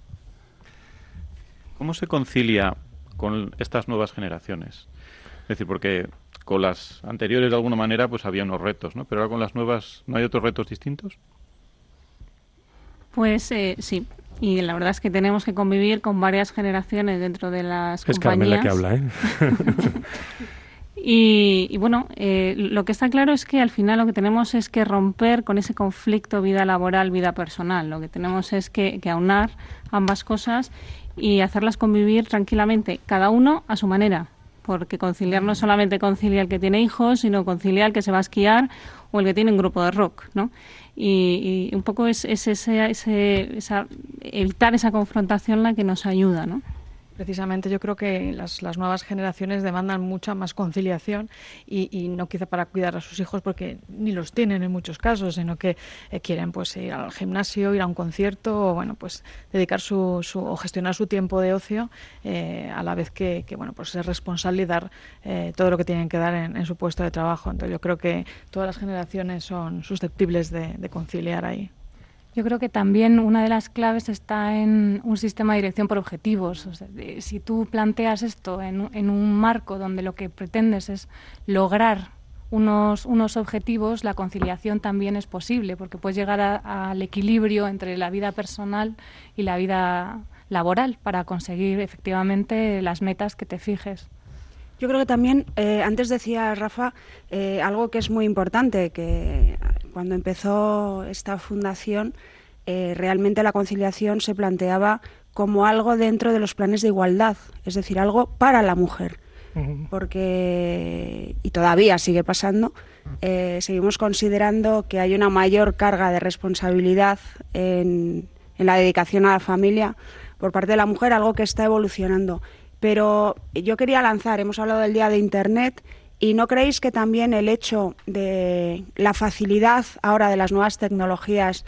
¿Cómo se concilia con estas nuevas generaciones? Es decir, porque con las anteriores, de alguna manera, pues había unos retos, ¿no? Pero ahora con las nuevas, ¿no hay otros retos distintos? Pues eh, sí, y la verdad es que tenemos que convivir con varias generaciones dentro de las es compañías. Es Carmen la que habla, ¿eh? y, y bueno, eh, lo que está claro es que al final lo que tenemos es que romper con ese conflicto vida laboral, vida personal. Lo que tenemos es que, que aunar ambas cosas y hacerlas convivir tranquilamente, cada uno a su manera. Porque conciliar no solamente concilia el que tiene hijos, sino concilia el que se va a esquiar o el que tiene un grupo de rock, ¿no? Y, y un poco es, es ese, ese, esa, evitar esa confrontación la que nos ayuda, ¿no? Precisamente yo creo que las, las nuevas generaciones demandan mucha más conciliación y, y no quizá para cuidar a sus hijos porque ni los tienen en muchos casos, sino que eh, quieren pues ir al gimnasio, ir a un concierto o bueno pues dedicar su, su o gestionar su tiempo de ocio eh, a la vez que, que bueno pues ser responsable y dar eh, todo lo que tienen que dar en, en su puesto de trabajo. Entonces yo creo que todas las generaciones son susceptibles de, de conciliar ahí. Yo creo que también una de las claves está en un sistema de dirección por objetivos. O sea, de, si tú planteas esto en, en un marco donde lo que pretendes es lograr unos, unos objetivos, la conciliación también es posible, porque puedes llegar a, al equilibrio entre la vida personal y la vida laboral para conseguir efectivamente las metas que te fijes. Yo creo que también, eh, antes decía Rafa, eh, algo que es muy importante, que cuando empezó esta fundación, eh, realmente la conciliación se planteaba como algo dentro de los planes de igualdad, es decir, algo para la mujer. Uh-huh. Porque, y todavía sigue pasando, eh, seguimos considerando que hay una mayor carga de responsabilidad en, en la dedicación a la familia por parte de la mujer, algo que está evolucionando. Pero yo quería lanzar, hemos hablado del Día de Internet, ¿y no creéis que también el hecho de la facilidad ahora de las nuevas tecnologías,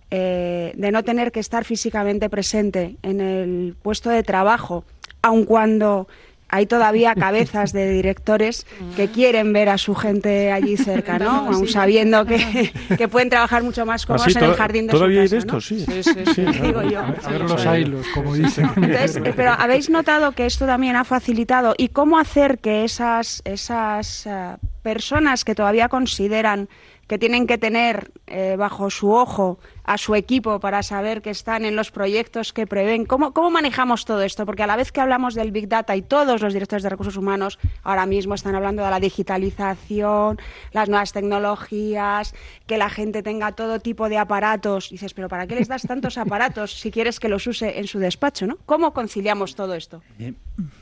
eh, de no tener que estar físicamente presente en el puesto de trabajo, aun cuando hay todavía cabezas de directores que quieren ver a su gente allí cerca, ¿no? Aún sabiendo que, que pueden trabajar mucho más cómodos ¿Ah, sí? en el jardín de su casa, ¿Todavía hay de ¿no? esto? Sí, sí, sí, sí. Digo yo. A ver los hilos, como dicen. Entonces, pero ¿habéis notado que esto también ha facilitado? ¿Y cómo hacer que esas, esas uh, personas que todavía consideran que tienen que tener eh, bajo su ojo a su equipo para saber que están en los proyectos que prevén. ¿Cómo, ¿Cómo manejamos todo esto? Porque a la vez que hablamos del Big Data y todos los directores de recursos humanos ahora mismo están hablando de la digitalización, las nuevas tecnologías, que la gente tenga todo tipo de aparatos. Dices, pero ¿para qué les das tantos aparatos si quieres que los use en su despacho, ¿no? ¿Cómo conciliamos todo esto? Bien.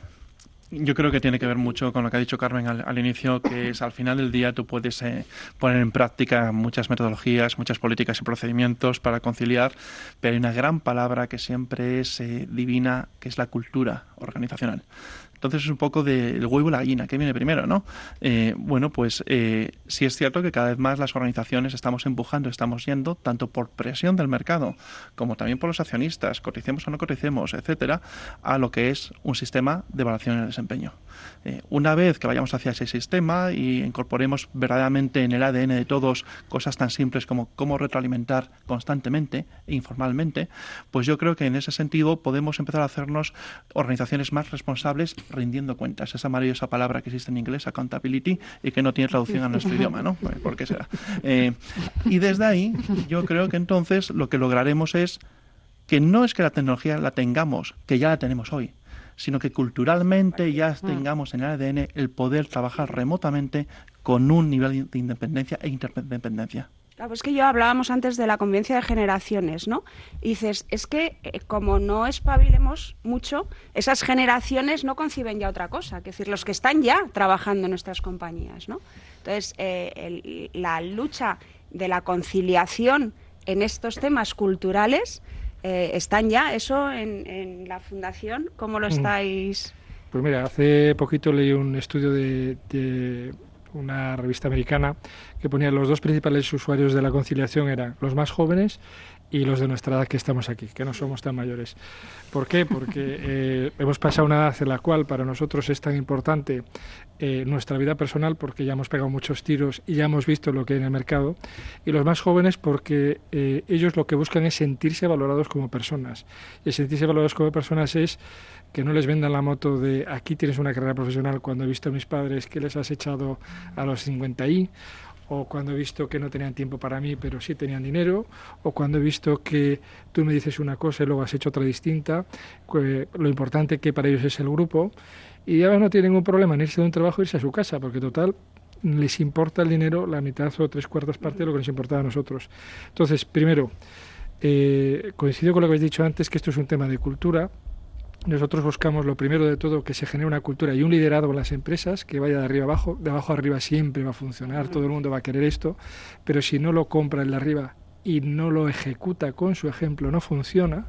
Yo creo que tiene que ver mucho con lo que ha dicho Carmen al, al inicio, que es al final del día tú puedes eh, poner en práctica muchas metodologías, muchas políticas y procedimientos para conciliar, pero hay una gran palabra que siempre es eh, divina, que es la cultura organizacional. Entonces es un poco del huevo y la gallina, ¿qué viene primero, no? Eh, bueno, pues eh, sí es cierto que cada vez más las organizaciones estamos empujando, estamos yendo, tanto por presión del mercado, como también por los accionistas, coticemos o no coticemos, etcétera, a lo que es un sistema de evaluación del desempeño. Eh, una vez que vayamos hacia ese sistema y incorporemos verdaderamente en el A D N de todos cosas tan simples como cómo retroalimentar constantemente e informalmente, pues yo creo que en ese sentido podemos empezar a hacernos organizaciones más responsables rindiendo cuentas, esa maravillosa palabra que existe en inglés, accountability, y que no tiene traducción a nuestro idioma, ¿no? ¿Por qué será? Eh, y desde ahí, yo creo que entonces lo que lograremos es que no es que la tecnología la tengamos, que ya la tenemos hoy, sino que culturalmente ya tengamos en el A D N el poder trabajar remotamente con un nivel de independencia e interdependencia. Claro, pues que yo hablábamos antes de la convivencia de generaciones, ¿no? Y dices, es que eh, como no espabilemos mucho, esas generaciones no conciben ya otra cosa, es decir, los que están ya trabajando en nuestras compañías, ¿no? Entonces, eh, el, la lucha de la conciliación en estos temas culturales eh, están ya, eso en, en la Fundación, ¿cómo lo estáis? Pues mira, hace poquito leí un estudio de... de una revista americana que ponía los dos principales usuarios de la conciliación eran los más jóvenes y los de nuestra edad que estamos aquí, que no somos tan mayores. ¿Por qué? Porque eh, hemos pasado una edad en la cual para nosotros es tan importante eh, nuestra vida personal, porque ya hemos pegado muchos tiros y ya hemos visto lo que hay en el mercado, y los más jóvenes porque eh, ellos lo que buscan es sentirse valorados como personas. Y el sentirse valorados como personas es que no les vendan la moto de aquí tienes una carrera profesional cuando he visto a mis padres que les has echado a los cincuenta y, o cuando he visto que no tenían tiempo para mí pero sí tenían dinero, o cuando he visto que tú me dices una cosa y luego has hecho otra distinta, que lo importante que para ellos es el grupo, y ya no tienen ningún problema en irse de un trabajo e irse a su casa, porque total les importa el dinero la mitad o tres cuartas partes de lo que nos importaba a nosotros. Entonces, primero, eh, coincido con lo que habéis dicho antes, que esto es un tema de cultura. Nosotros buscamos lo primero de todo que se genere una cultura y un liderazgo en las empresas que vaya de arriba abajo. De abajo a arriba siempre va a funcionar, todo el mundo va a querer esto, pero si no lo compra el de arriba y no lo ejecuta con su ejemplo, no funciona.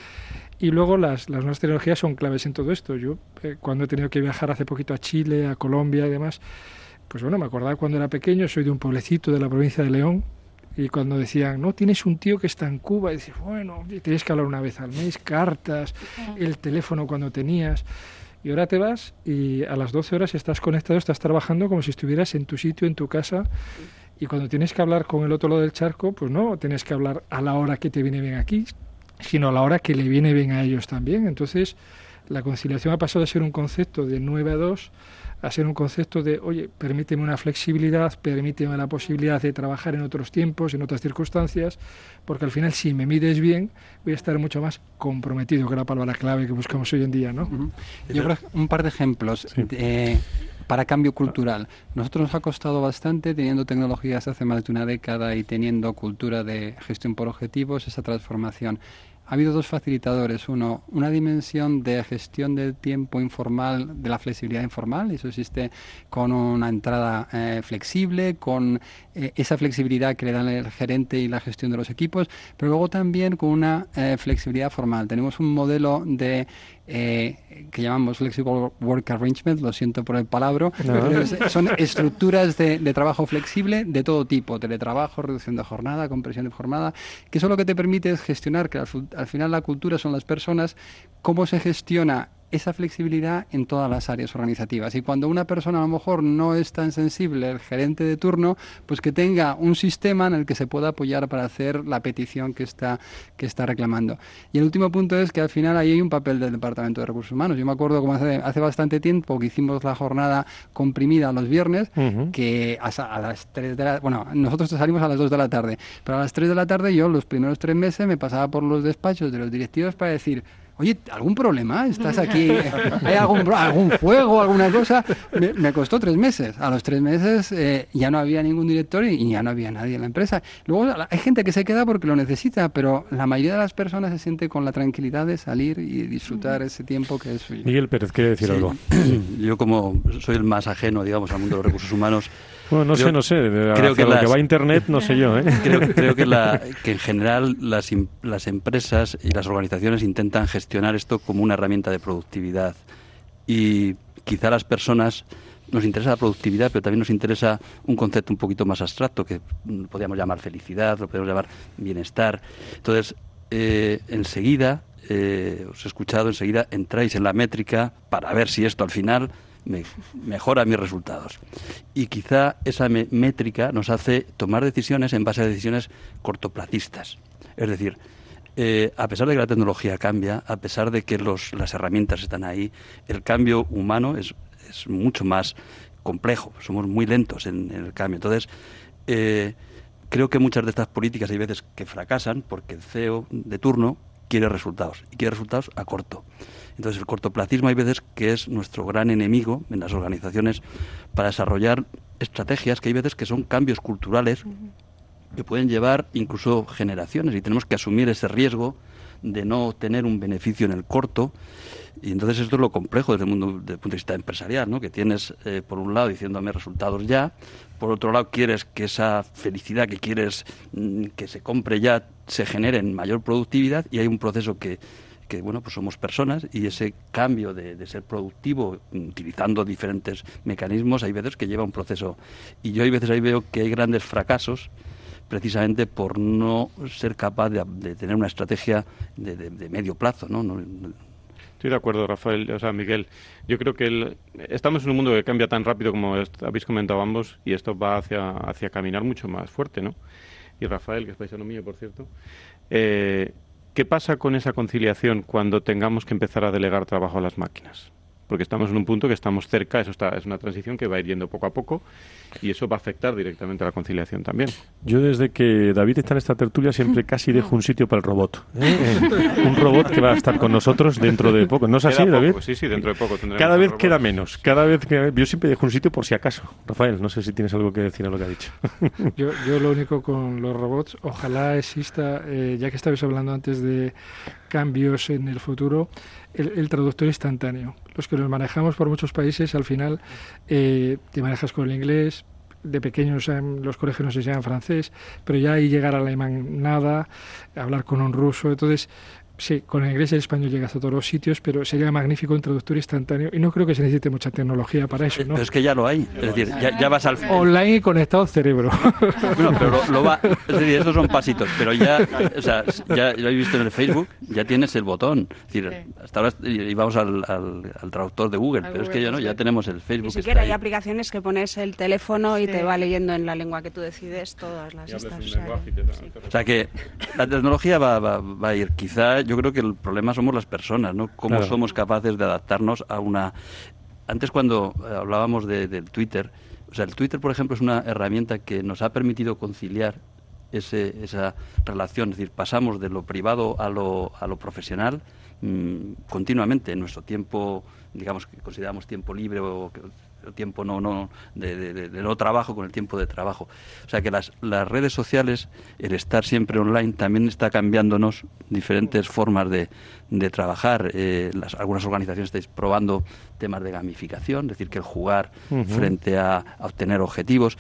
Y luego las, las nuevas tecnologías son claves en todo esto. Yo eh, cuando he tenido que viajar hace poquito a Chile, a Colombia y demás, pues bueno, me acordaba cuando era pequeño, soy de un pueblecito de la provincia de León, y cuando decían, no, tienes un tío que está en Cuba, y dices, bueno, tienes que hablar una vez al mes, cartas, el teléfono cuando tenías, y ahora te vas y a las doce horas estás conectado, estás trabajando como si estuvieras en tu sitio, en tu casa, y cuando tienes que hablar con el otro lado del charco, pues no tienes que hablar a la hora que te viene bien aquí, sino a la hora que le viene bien a ellos también. Entonces, la conciliación ha pasado de ser un concepto de nueve a dos a ser un concepto de, oye, permíteme una flexibilidad, permíteme la posibilidad de trabajar en otros tiempos, en otras circunstancias, porque al final, si me mides bien, voy a estar mucho más comprometido, que es la palabra clave que buscamos hoy en día, ¿no? Uh-huh. Yo creo un par de ejemplos sí. de, para cambio cultural. Nosotros nos ha costado bastante, teniendo tecnologías hace más de una década y teniendo cultura de gestión por objetivos, esa transformación. Ha habido dos facilitadores. Uno, una dimensión de gestión del tiempo informal, de la flexibilidad informal. Eso existe con una entrada eh, flexible, con eh, esa flexibilidad que le dan el gerente y la gestión de los equipos, pero luego también con una eh, flexibilidad formal. Tenemos un modelo de eh, que llamamos Flexible Work Arrangement, lo siento por el palabra, no. pero son estructuras de, de trabajo flexible de todo tipo, teletrabajo, reducción de jornada, compresión de jornada, que eso lo que te permite es gestionar, que al, al final la cultura son las personas, cómo se gestiona esa flexibilidad en todas las áreas organizativas. Y cuando una persona a lo mejor no es tan sensible, el gerente de turno, pues que tenga un sistema en el que se pueda apoyar para hacer la petición que está, que está reclamando. Y el último punto es que al final ahí hay un papel del Departamento de Recursos Humanos. Yo me acuerdo como hace, hace bastante tiempo que hicimos la jornada comprimida los viernes, uh-huh. que a, a las tres de la... Bueno, nosotros salimos a las dos de la tarde, pero a las tres de la tarde yo los primeros tres meses me pasaba por los despachos de los directivos para decir... Oye, ¿algún problema? ¿Estás aquí? ¿Hay algún, algún fuego, alguna cosa? Me, me costó tres meses. A los tres meses eh, ya no había ningún director y, y ya no había nadie en la empresa. Luego hay gente que se queda porque lo necesita, pero la mayoría de las personas se siente con la tranquilidad de salir y disfrutar ese tiempo que es suyo. Miguel Pérez, ¿quiere decir sí. algo? Yo, como soy el más ajeno, digamos, al mundo de los recursos humanos... Bueno, no creo, sé, no sé. Creo que lo las, que va a Internet, no sé yo. ¿eh? Creo, creo que, la, que en general las, las empresas y las organizaciones intentan gestionar esto como una herramienta de productividad. Y quizá a las personas nos interesa la productividad, pero también nos interesa un concepto un poquito más abstracto, que podríamos llamar felicidad, lo podríamos llamar bienestar. Entonces, eh, enseguida, eh, os he escuchado, enseguida entráis en la métrica para ver si esto al final... Me, mejora mis resultados. Y quizá esa me, métrica nos hace tomar decisiones en base a decisiones cortoplacistas. Es decir, eh, a pesar de que la tecnología cambia, a pesar de que los, las herramientas están ahí, el cambio humano es, es mucho más complejo. Somos muy lentos en, en el cambio. Entonces, eh, creo que muchas de estas políticas hay veces que fracasan porque el C E O de turno quiere resultados, y quiere resultados a corto. Entonces, el cortoplacismo hay veces que es nuestro gran enemigo en las organizaciones para desarrollar estrategias que hay veces que son cambios culturales que pueden llevar incluso generaciones, y tenemos que asumir ese riesgo de no tener un beneficio en el corto. Y entonces esto es lo complejo desde el mundo, desde el punto de vista empresarial, ¿no? Que tienes, eh, por un lado, diciéndome resultados ya, por otro lado, quieres que esa felicidad que quieres mm, que se compre ya se genere en mayor productividad, y hay un proceso que que bueno, pues somos personas, y ese cambio de, de ser productivo utilizando diferentes mecanismos hay veces que lleva un proceso, y yo hay veces ahí veo que hay grandes fracasos precisamente por no ser capaz de, de tener una estrategia de, de, de medio plazo, ¿no? no Estoy de acuerdo, Rafael, o sea, Miguel. Yo creo que el, estamos en un mundo que cambia tan rápido como habéis comentado ambos, y esto va hacia, hacia caminar mucho más fuerte, ¿no? Y Rafael, que es paisano mío, por cierto, eh, ¿qué pasa con esa conciliación cuando tengamos que empezar a delegar trabajo a las máquinas? Porque estamos en un punto que estamos cerca, eso está, es una transición que va a ir yendo poco a poco, y eso va a afectar directamente a la conciliación también. Yo, desde que David está en esta tertulia, siempre casi dejo un sitio para el robot. ¿eh? Un robot que va a estar con nosotros dentro de poco. ¿No es así, David? Poco, sí, sí, dentro de poco tendremos. Cada vez robot. Queda menos. Cada vez que yo siempre dejo un sitio por si acaso. Rafael, no sé si tienes algo que decir a lo que ha dicho. Yo, yo lo único con los robots, ojalá exista, eh, ya que estabais hablando antes de cambios en el futuro, el, el traductor instantáneo. Los que nos manejamos por muchos países, al final eh, te manejas con el inglés. De pequeños en los colegios nos enseñan francés, pero ya ahí llegar al alemán nada, hablar con un ruso. Entonces, sí, con el inglés y el español llegas a todos los sitios, pero sería magnífico un traductor instantáneo, y no creo que se necesite mucha tecnología para eso, ¿no? Pero es que ya lo hay, es decir, ya, ya vas al... Online y conectado al cerebro. Bueno, pero lo, lo va... Es decir, estos son pasitos, pero ya, o sea, ya lo he visto en el Facebook, ya tienes el botón. Es decir, sí. Hasta ahora íbamos al, al, al traductor de Google, al pero Google, es que ya no, ya tenemos el Facebook. Ni siquiera hay aplicaciones que pones el teléfono y sí. te va leyendo en la lengua que tú decides todas las estas. O sea, sí. o sea que la tecnología va, va, va a ir, quizá... Yo creo que el problema somos las personas, ¿no? Cómo claro. somos capaces de adaptarnos a una... Antes, cuando hablábamos de, del Twitter, o sea, el Twitter, por ejemplo, es una herramienta que nos ha permitido conciliar ese, esa relación, es decir, pasamos de lo privado a lo, a lo profesional mmm, continuamente en nuestro tiempo, digamos, que consideramos tiempo libre o que, el tiempo no no de, de, de no trabajo con el tiempo de trabajo. O sea que las, las redes sociales, el estar siempre online, también está cambiándonos diferentes formas de, de trabajar. Eh, las, algunas organizaciones estáis probando temas de gamificación, es decir, que el jugar uh-huh. frente a, a obtener objetivos.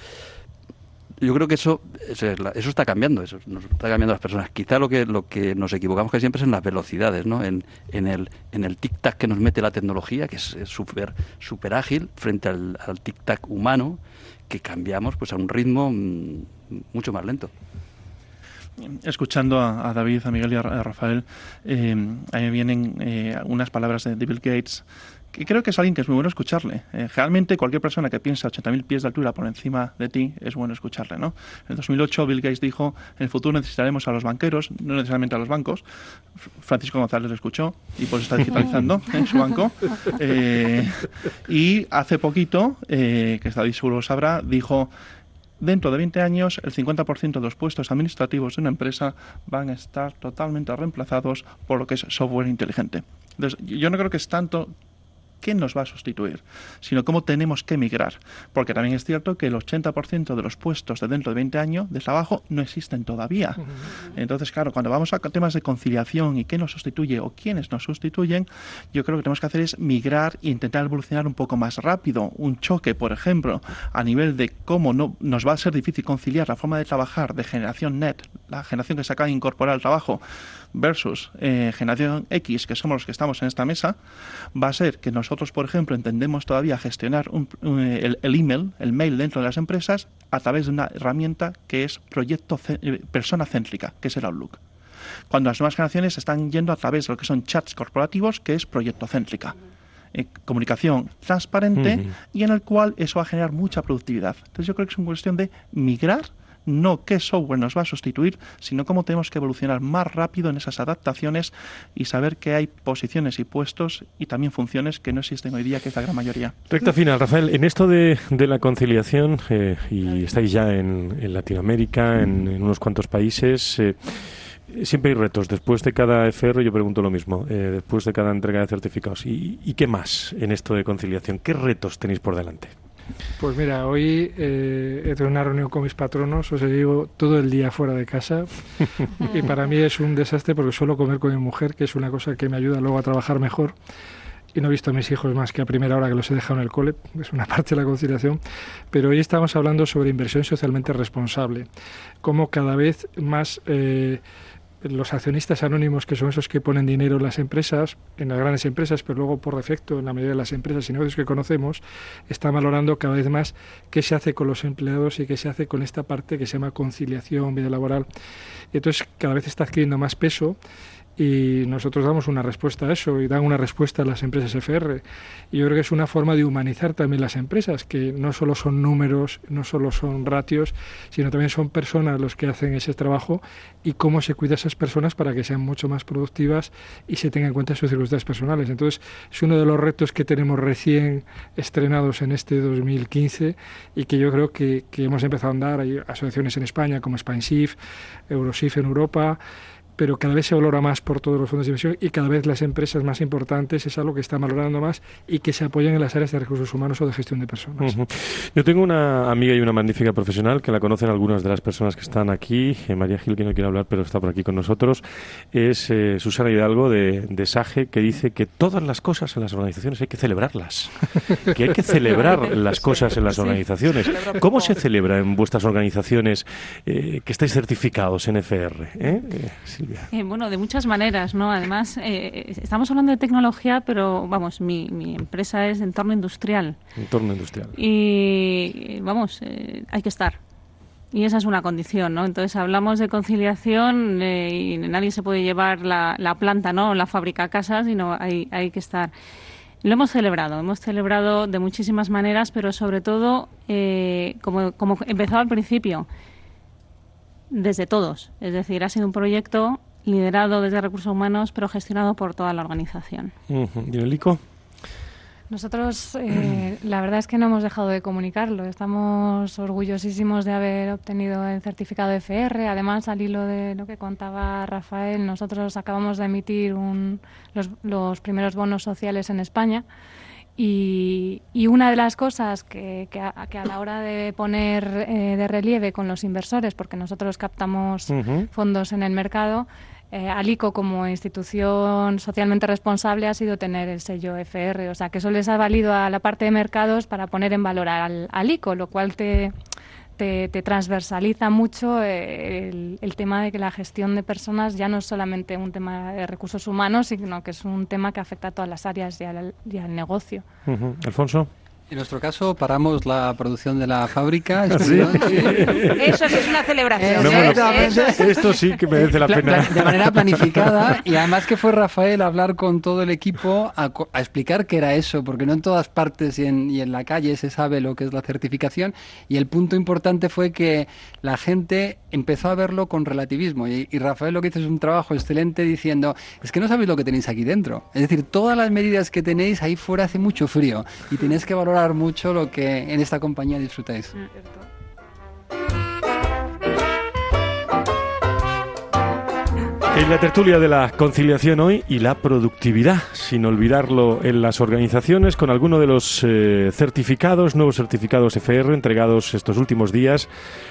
Yo creo que eso eso, eso está cambiando, eso nos está cambiando las personas. Quizá lo que lo que nos equivocamos que siempre es en las velocidades, ¿no? En, en el en el tic-tac que nos mete la tecnología, que es súper súper ágil, frente al, al tic-tac humano, que cambiamos pues a un ritmo mmm, mucho más lento. escuchando a, a David, a Miguel y a, a Rafael, eh, a mí me vienen eh, unas palabras de, de Bill Gates, que creo que es alguien que es muy bueno escucharle. Eh, realmente cualquier persona que piensa ochenta mil pies de altura por encima de ti es bueno escucharle, ¿no? En el dos mil ocho Bill Gates dijo, en el futuro necesitaremos a los banqueros, no necesariamente a los bancos. Francisco González lo escuchó y pues está digitalizando en su banco. Eh, y hace poquito, eh, que David seguro lo sabrá, dijo, dentro de veinte años el cincuenta por ciento de los puestos administrativos de una empresa van a estar totalmente reemplazados por lo que es software inteligente. Entonces, yo no creo que es tanto qué nos va a sustituir, sino cómo tenemos que migrar. Porque también es cierto que el ochenta por ciento de los puestos de dentro de veinte años de trabajo no existen todavía. Entonces, claro, cuando vamos a temas de conciliación y qué nos sustituye o quiénes nos sustituyen, yo creo que lo que tenemos que hacer es migrar e intentar evolucionar un poco más rápido. Un choque, por ejemplo, a nivel de cómo no, nos va a ser difícil conciliar la forma de trabajar de generación net, la generación que se acaba de incorporar al trabajo, versus eh, generación X, que somos los que estamos en esta mesa, va a ser que nosotros, por ejemplo, entendemos todavía gestionar un, un, el, el email, el mail dentro de las empresas a través de una herramienta que es proyecto eh, persona céntrica, que es el Outlook. Cuando las nuevas generaciones están yendo a través de lo que son chats corporativos, que es proyecto céntrica. Eh, comunicación transparente uh-huh. y en el cual eso va a generar mucha productividad. Entonces yo creo que es una cuestión de migrar, no qué software nos va a sustituir, sino cómo tenemos que evolucionar más rápido en esas adaptaciones y saber que hay posiciones y puestos y también funciones que no existen hoy día, que es la gran mayoría. Recta final, Rafael, en esto de, de la conciliación, eh, y estáis ya en, en Latinoamérica, en, en unos cuantos países, eh, siempre hay retos. Después de cada F R yo pregunto lo mismo, eh, después de cada entrega de certificados. ¿Y, ¿Y qué más en esto de conciliación? ¿Qué retos tenéis por delante? Pues mira, hoy eh, he tenido una reunión con mis patronos, os digo, todo el día fuera de casa y para mí es un desastre porque suelo comer con mi mujer, que es una cosa que me ayuda luego a trabajar mejor, y no he visto a mis hijos más que a primera hora que los he dejado en el cole, es una parte de la conciliación, pero hoy estamos hablando sobre inversión socialmente responsable, cómo cada vez más Eh, los accionistas anónimos, que son esos que ponen dinero en las empresas, en las grandes empresas, pero luego por defecto en la mayoría de las empresas y negocios que conocemos, están valorando cada vez más qué se hace con los empleados y qué se hace con esta parte que se llama conciliación, vida laboral. Y entonces cada vez está adquiriendo más peso y nosotros damos una respuesta a eso y dan una respuesta a las empresas F R. Y yo creo que es una forma de humanizar también las empresas, que no solo son números, no solo son ratios, sino también son personas los que hacen ese trabajo y cómo se cuida a esas personas para que sean mucho más productivas y se tengan en cuenta sus circunstancias personales. Entonces, es uno de los retos que tenemos recién estrenados en este dos mil quince y que yo creo que, que hemos empezado a andar. Hay asociaciones en España como SpainShift, Euroshift en Europa, pero cada vez se valora más por todos los fondos de inversión y cada vez las empresas más importantes es algo que están valorando más y que se apoyan en las áreas de recursos humanos o de gestión de personas. Uh-huh. Yo tengo una amiga y una magnífica profesional que la conocen algunas de las personas que están aquí. Eh, María Gil, que no quiere hablar, pero está por aquí con nosotros. Es eh, Susana Hidalgo de, de SAGE, que dice que todas las cosas en las organizaciones hay que celebrarlas. Que hay que celebrar las cosas en las organizaciones. ¿Cómo se celebra en vuestras organizaciones eh, que estáis certificados en F R? ¿Eh? Eh, sí. Eh, bueno, de muchas maneras, ¿no? Además, eh, estamos hablando de tecnología, pero, vamos, mi, mi empresa es de entorno industrial. Entorno industrial. Y, vamos, eh, hay que estar. Y esa es una condición, ¿no? Entonces, hablamos de conciliación eh, y nadie se puede llevar la, la planta, ¿no? La fábrica a casa, sino hay, hay que estar. Lo hemos celebrado, hemos celebrado de muchísimas maneras, pero sobre todo, eh, como, como empezaba al principio, desde todos. Es decir, ha sido un proyecto liderado desde recursos humanos, pero gestionado por toda la organización. Uh-huh. ¿Y el ICO? Nosotros, eh, la verdad es que no hemos dejado de comunicarlo. Estamos orgullosísimos de haber obtenido el certificado F R. Además, al hilo de lo que contaba Rafael, nosotros acabamos de emitir un, los, los primeros bonos sociales en España. Y, y una de las cosas que, que, a, que a la hora de poner eh, de relieve con los inversores, porque nosotros captamos uh-huh. fondos en el mercado, eh, Alico como institución socialmente responsable ha sido tener el sello F R. O sea, que eso les ha valido a la parte de mercados para poner en valor al Alico, lo cual te... Te, te transversaliza mucho el, el tema de que la gestión de personas ya no es solamente un tema de recursos humanos, sino que es un tema que afecta a todas las áreas y al, y al negocio. Uh-huh. Alfonso. En nuestro caso, paramos la producción de la fábrica. ¿Sí? Eso sí es una celebración. No, ¿eh? bueno, Eso- esto sí que merece la Pla- pena. pla- de manera planificada, y además que fue Rafael a hablar con todo el equipo a, co- a explicar qué era eso, porque no en todas partes y en, y en la calle se sabe lo que es la certificación, y el punto importante fue que la gente empezó a verlo con relativismo, y, y Rafael lo que hizo es un trabajo excelente diciendo, es que no sabéis lo que tenéis aquí dentro, es decir, todas las medidas que tenéis ahí fuera hace mucho frío y tenéis que valorar mucho lo que en esta compañía disfrutáis. En la tertulia de la conciliación hoy y la productividad, sin olvidarlo en las organizaciones, con alguno de los eh, certificados, nuevos certificados F R entregados estos últimos días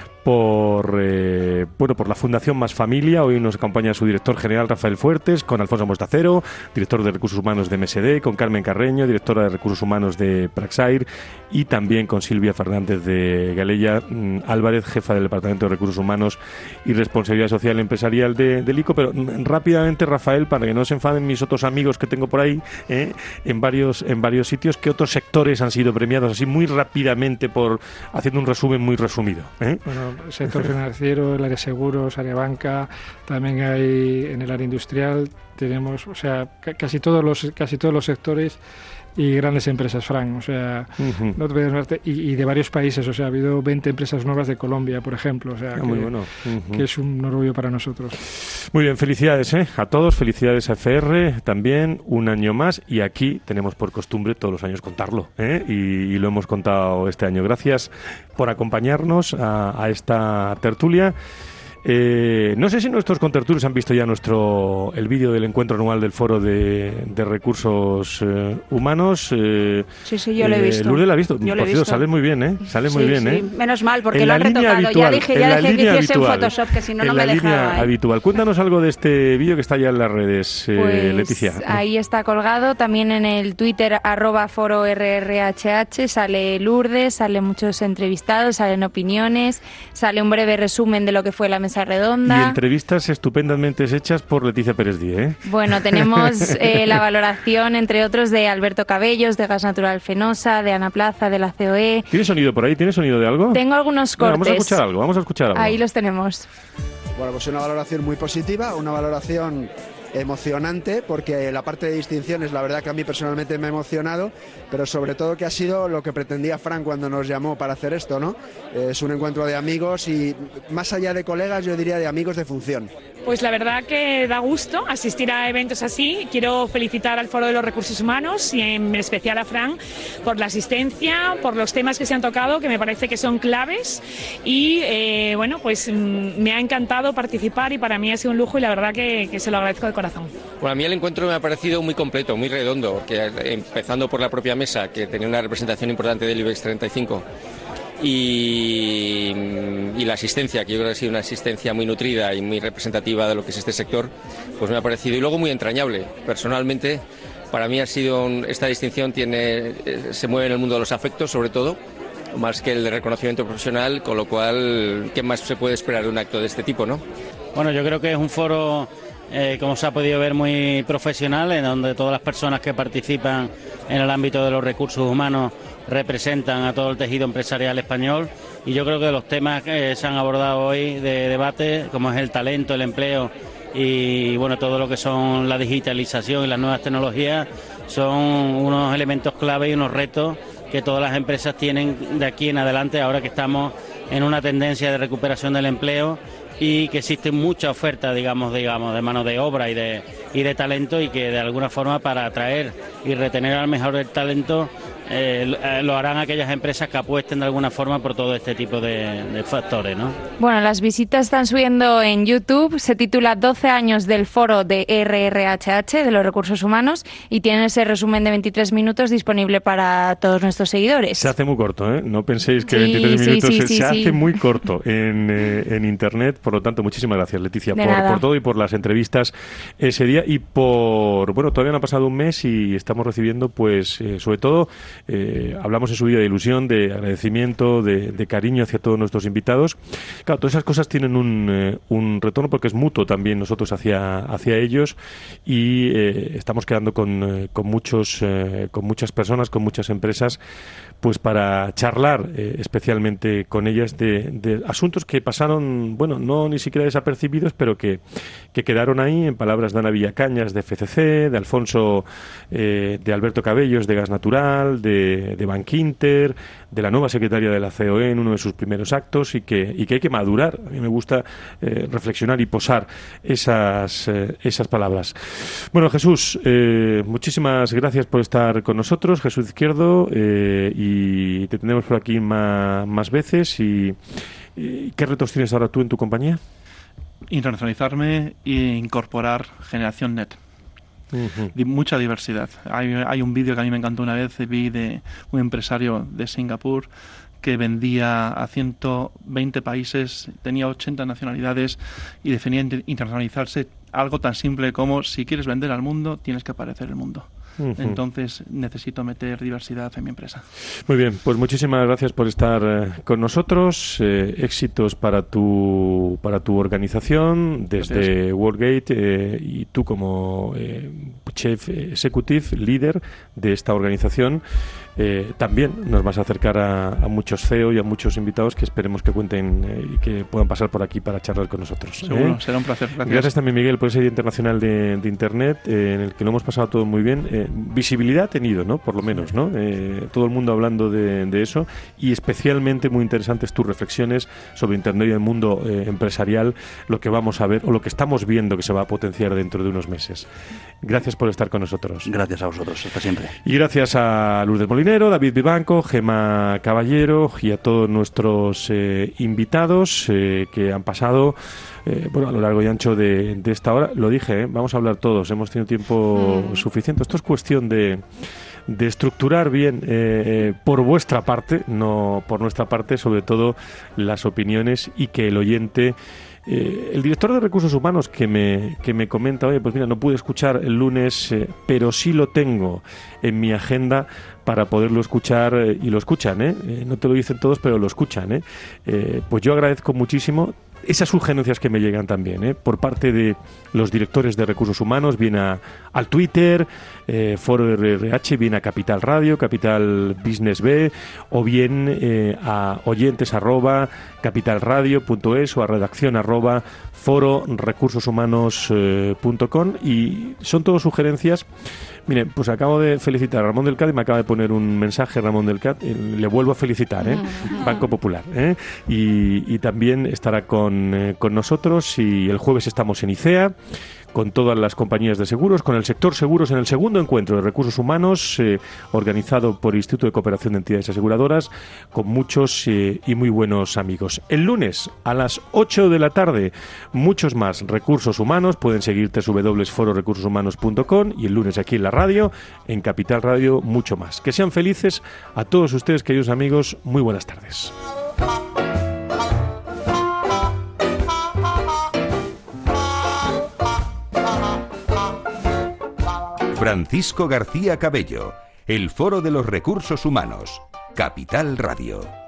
por eh, bueno por la Fundación Más Familia. Hoy nos acompaña su director general Rafael Fuertes, con Alfonso Mostacero, director de Recursos Humanos de M S D, con Carmen Carreño, directora de Recursos Humanos de Praxair, y también con Silvia Fernández de Galella mm, Álvarez, jefa del Departamento de Recursos Humanos y Responsabilidad Social Empresarial de, del I C O. Pero mm, rápidamente, Rafael, para que no se enfaden mis otros amigos que tengo por ahí, eh, en varios en varios sitios, ¿qué otros sectores han sido premiados así muy rápidamente, por haciendo un resumen muy resumido? ¿eh? Bueno, sector financiero, el área seguros, área banca, también hay en el área industrial, tenemos, o sea, ca- casi todos los casi todos los sectores y grandes empresas, Fran, o sea, Uh-huh. no te puedes verte, y, y de varios países, o sea, ha habido veinte empresas nuevas de Colombia, por ejemplo, o sea, Ah, que, muy bueno. Uh-huh. que es un orgullo para nosotros. Muy bien, felicidades ¿eh? a todos, felicidades a F R también, un año más, y aquí tenemos por costumbre todos los años contarlo, ¿eh? y, y lo hemos contado este año. Gracias por acompañarnos a, a esta tertulia. Eh, no sé si nuestros contertulios han visto ya nuestro el vídeo del encuentro anual del Foro de, de Recursos eh, Humanos. Eh, Sí, sí, yo lo he eh, visto. Lourdes la ha visto. Yo lo he Por cierto, visto. sale muy bien, ¿eh? Sale muy Sí, bien, sí, ¿eh? menos mal, porque En lo la han línea retocado. habitual, ya dije, en ya la dejé que línea hiciese un habitual, Photoshop, que si no, en no la me línea dejaba. ¿eh? habitual. Cuéntanos algo de este vídeo que está ya en las redes, eh, Pues Leticia. ahí está colgado, también en el Twitter arroba foro R R H H, sale Lourdes, salen muchos entrevistados, salen opiniones, sale un breve resumen de lo que fue la mesa Y redonda. entrevistas estupendamente hechas por Leticia Pérez Díez, ¿eh? Bueno, tenemos eh, la valoración, entre otros, de Alberto Cabellos, de Gas Natural Fenosa, de Ana Plaza, de la C O E. ¿Tiene sonido por ahí? ¿Tiene sonido de algo? Tengo algunos Venga, cortes. vamos a escuchar algo, vamos a escuchar algo. Ahí los tenemos. Bueno, pues una valoración muy positiva, una valoración emocionante, porque la parte de distinciones, la verdad que a mí personalmente me ha emocionado, pero sobre todo que ha sido lo que pretendía Fran cuando nos llamó para hacer esto, ¿no? Es un encuentro de amigos y, más allá de colegas, yo diría de amigos de función. Pues la verdad que da gusto asistir a eventos así. Quiero felicitar al Foro de los Recursos Humanos y en especial a Fran por la asistencia, por los temas que se han tocado, que me parece que son claves. Y eh, bueno, pues mm, me ha encantado participar y para mí ha sido un lujo y la verdad que, que se lo agradezco de corazón. Bueno, a mí el encuentro me ha parecido muy completo, muy redondo, porque empezando por la propia mesa, que tenía una representación importante del IBEX treinta y cinco, y, y la asistencia, que yo creo que ha sido una asistencia muy nutrida y muy representativa de lo que es este sector, pues me ha parecido, y luego muy entrañable. Personalmente, para mí ha sido, un, esta distinción tiene, se mueve en el mundo de los afectos, sobre todo, más que el de reconocimiento profesional, con lo cual, ¿qué más se puede esperar de un acto de este tipo, no? Bueno, yo creo que es un foro, eh, como se ha podido ver, muy profesional, en donde todas las personas que participan en el ámbito de los recursos humanos representan a todo el tejido empresarial español, y yo creo que los temas que se han abordado hoy de debate, como es el talento, el empleo y bueno, todo lo que son la digitalización y las nuevas tecnologías, son unos elementos clave y unos retos que todas las empresas tienen de aquí en adelante, ahora que estamos en una tendencia de recuperación del empleo y que existe mucha oferta, digamos, digamos, de mano de obra y de y de talento, y que de alguna forma, para atraer y retener al mejor el talento, eh, lo harán aquellas empresas que apuesten de alguna forma por todo este tipo de, de factores, ¿no? Bueno, las visitas están subiendo en YouTube, se titula doce años del foro de R R H H, de los recursos humanos, y tiene ese resumen de veintitrés minutos disponible para todos nuestros seguidores. Se hace muy corto, ¿eh? No penséis que Sí, veintitrés sí, minutos sí, se, sí, se sí. hace muy corto en, eh, en Internet. Por lo tanto, muchísimas gracias, Leticia, De por, nada. por todo y por las entrevistas ese día, y por, bueno, todavía no ha pasado un mes y estamos recibiendo, pues, eh, sobre todo, eh, hablamos en su día de ilusión, de agradecimiento, de, de cariño hacia todos nuestros invitados. Claro, todas esas cosas tienen un, eh, un retorno, porque es mutuo también nosotros hacia, hacia ellos, y eh, estamos quedando con, eh, con muchos, eh, con muchas personas, con muchas empresas, pues para charlar eh, especialmente con ellas de, de asuntos que pasaron, bueno, no ni siquiera desapercibidos, pero que, que quedaron ahí, en palabras de Ana Villacañas de F C C, de Alfonso, eh, de Alberto Cabellos de Gas Natural, de, de Bankinter, de la nueva secretaria de la C O E en uno de sus primeros actos, y que, y que hay que madurar. A mí me gusta eh, reflexionar y posar esas, eh, esas palabras. Bueno, Jesús, eh, muchísimas gracias por estar con nosotros, Jesús Izquierdo, eh, y te tendremos por aquí más, más veces. Y, y ¿qué retos tienes ahora tú en tu compañía? Internacionalizarme e incorporar Generación Net. Uh-huh. Mucha diversidad. Hay, hay un vídeo que a mí me encantó una vez, vi de un empresario de Singapur que vendía a ciento veinte países, tenía ochenta nacionalidades y definía internacionalizarse algo tan simple como: si quieres vender al mundo, tienes que aparecer el mundo. Uh-huh. Entonces necesito meter diversidad en mi empresa. Muy bien, pues muchísimas gracias por estar eh, con nosotros. Eh, éxitos para tu para tu organización desde gracias. WorldGate, eh, y tú como eh, Chief Executive, líder de esta organización. Eh, también nos vas a acercar a, a muchos C E O y a muchos invitados que esperemos que cuenten eh, y que puedan pasar por aquí para charlar con nosotros. Seguro, ¿eh? Será un placer. Gracias. Gracias también, Miguel, por ese Día Internacional de, de Internet, eh, en el que lo hemos pasado todo muy bien. Eh, visibilidad ha tenido, ¿no? Por lo menos, ¿no? Eh, todo el mundo hablando de, de eso, y especialmente muy interesantes tus reflexiones sobre Internet y el mundo eh, empresarial, lo que vamos a ver o lo que estamos viendo que se va a potenciar dentro de unos meses. Gracias por estar con nosotros. Gracias a vosotros, hasta siempre. Y gracias a Lourdes Molinero, David Vivanco, Gemma Caballero y a todos nuestros eh, invitados eh, que han pasado eh, bueno, a lo largo y ancho de, de esta hora. Lo dije, ¿eh? Vamos a hablar todos, hemos tenido tiempo mm. suficiente. Esto es cuestión de, de estructurar bien eh, eh, por vuestra parte, no por nuestra parte, sobre todo las opiniones, y que el oyente... Eh, el director de Recursos Humanos que me, que me comenta: oye, pues mira, no pude escuchar el lunes, eh, pero sí lo tengo en mi agenda para poderlo escuchar, eh, y lo escuchan, ¿eh? Eh, no te lo dicen todos, pero lo escuchan, ¿eh? Eh, pues yo agradezco muchísimo esas sugerencias que me llegan también, ¿eh? Por parte de los directores de Recursos Humanos, bien a, al Twitter, eh, Foro R R H, bien a Capital Radio, Capital Business B, o bien eh, a oyentes arroba capitalradio punto es o a redacción arroba foro recursos humanos punto com, y son todas sugerencias. Mire, pues acabo de felicitar a Ramón del Cat y me acaba de poner un mensaje Ramón del Cat, eh, le vuelvo a felicitar, ¿eh? Banco Popular, ¿eh? y, y también estará con, eh, con nosotros, y el jueves estamos en ICEA con todas las compañías de seguros, con el sector seguros, en el segundo encuentro de Recursos Humanos, eh, organizado por el Instituto de Cooperación de Entidades Aseguradoras, con muchos eh, y muy buenos amigos. El lunes a las ocho de la tarde, muchos más Recursos Humanos. Pueden seguir doble u doble u doble u punto foro recursos humanos punto com, y el lunes aquí en la radio, en Capital Radio, mucho más. Que sean felices a todos ustedes, queridos amigos. Muy buenas tardes. Francisco García Cabello, el Foro de los Recursos Humanos, Capital Radio.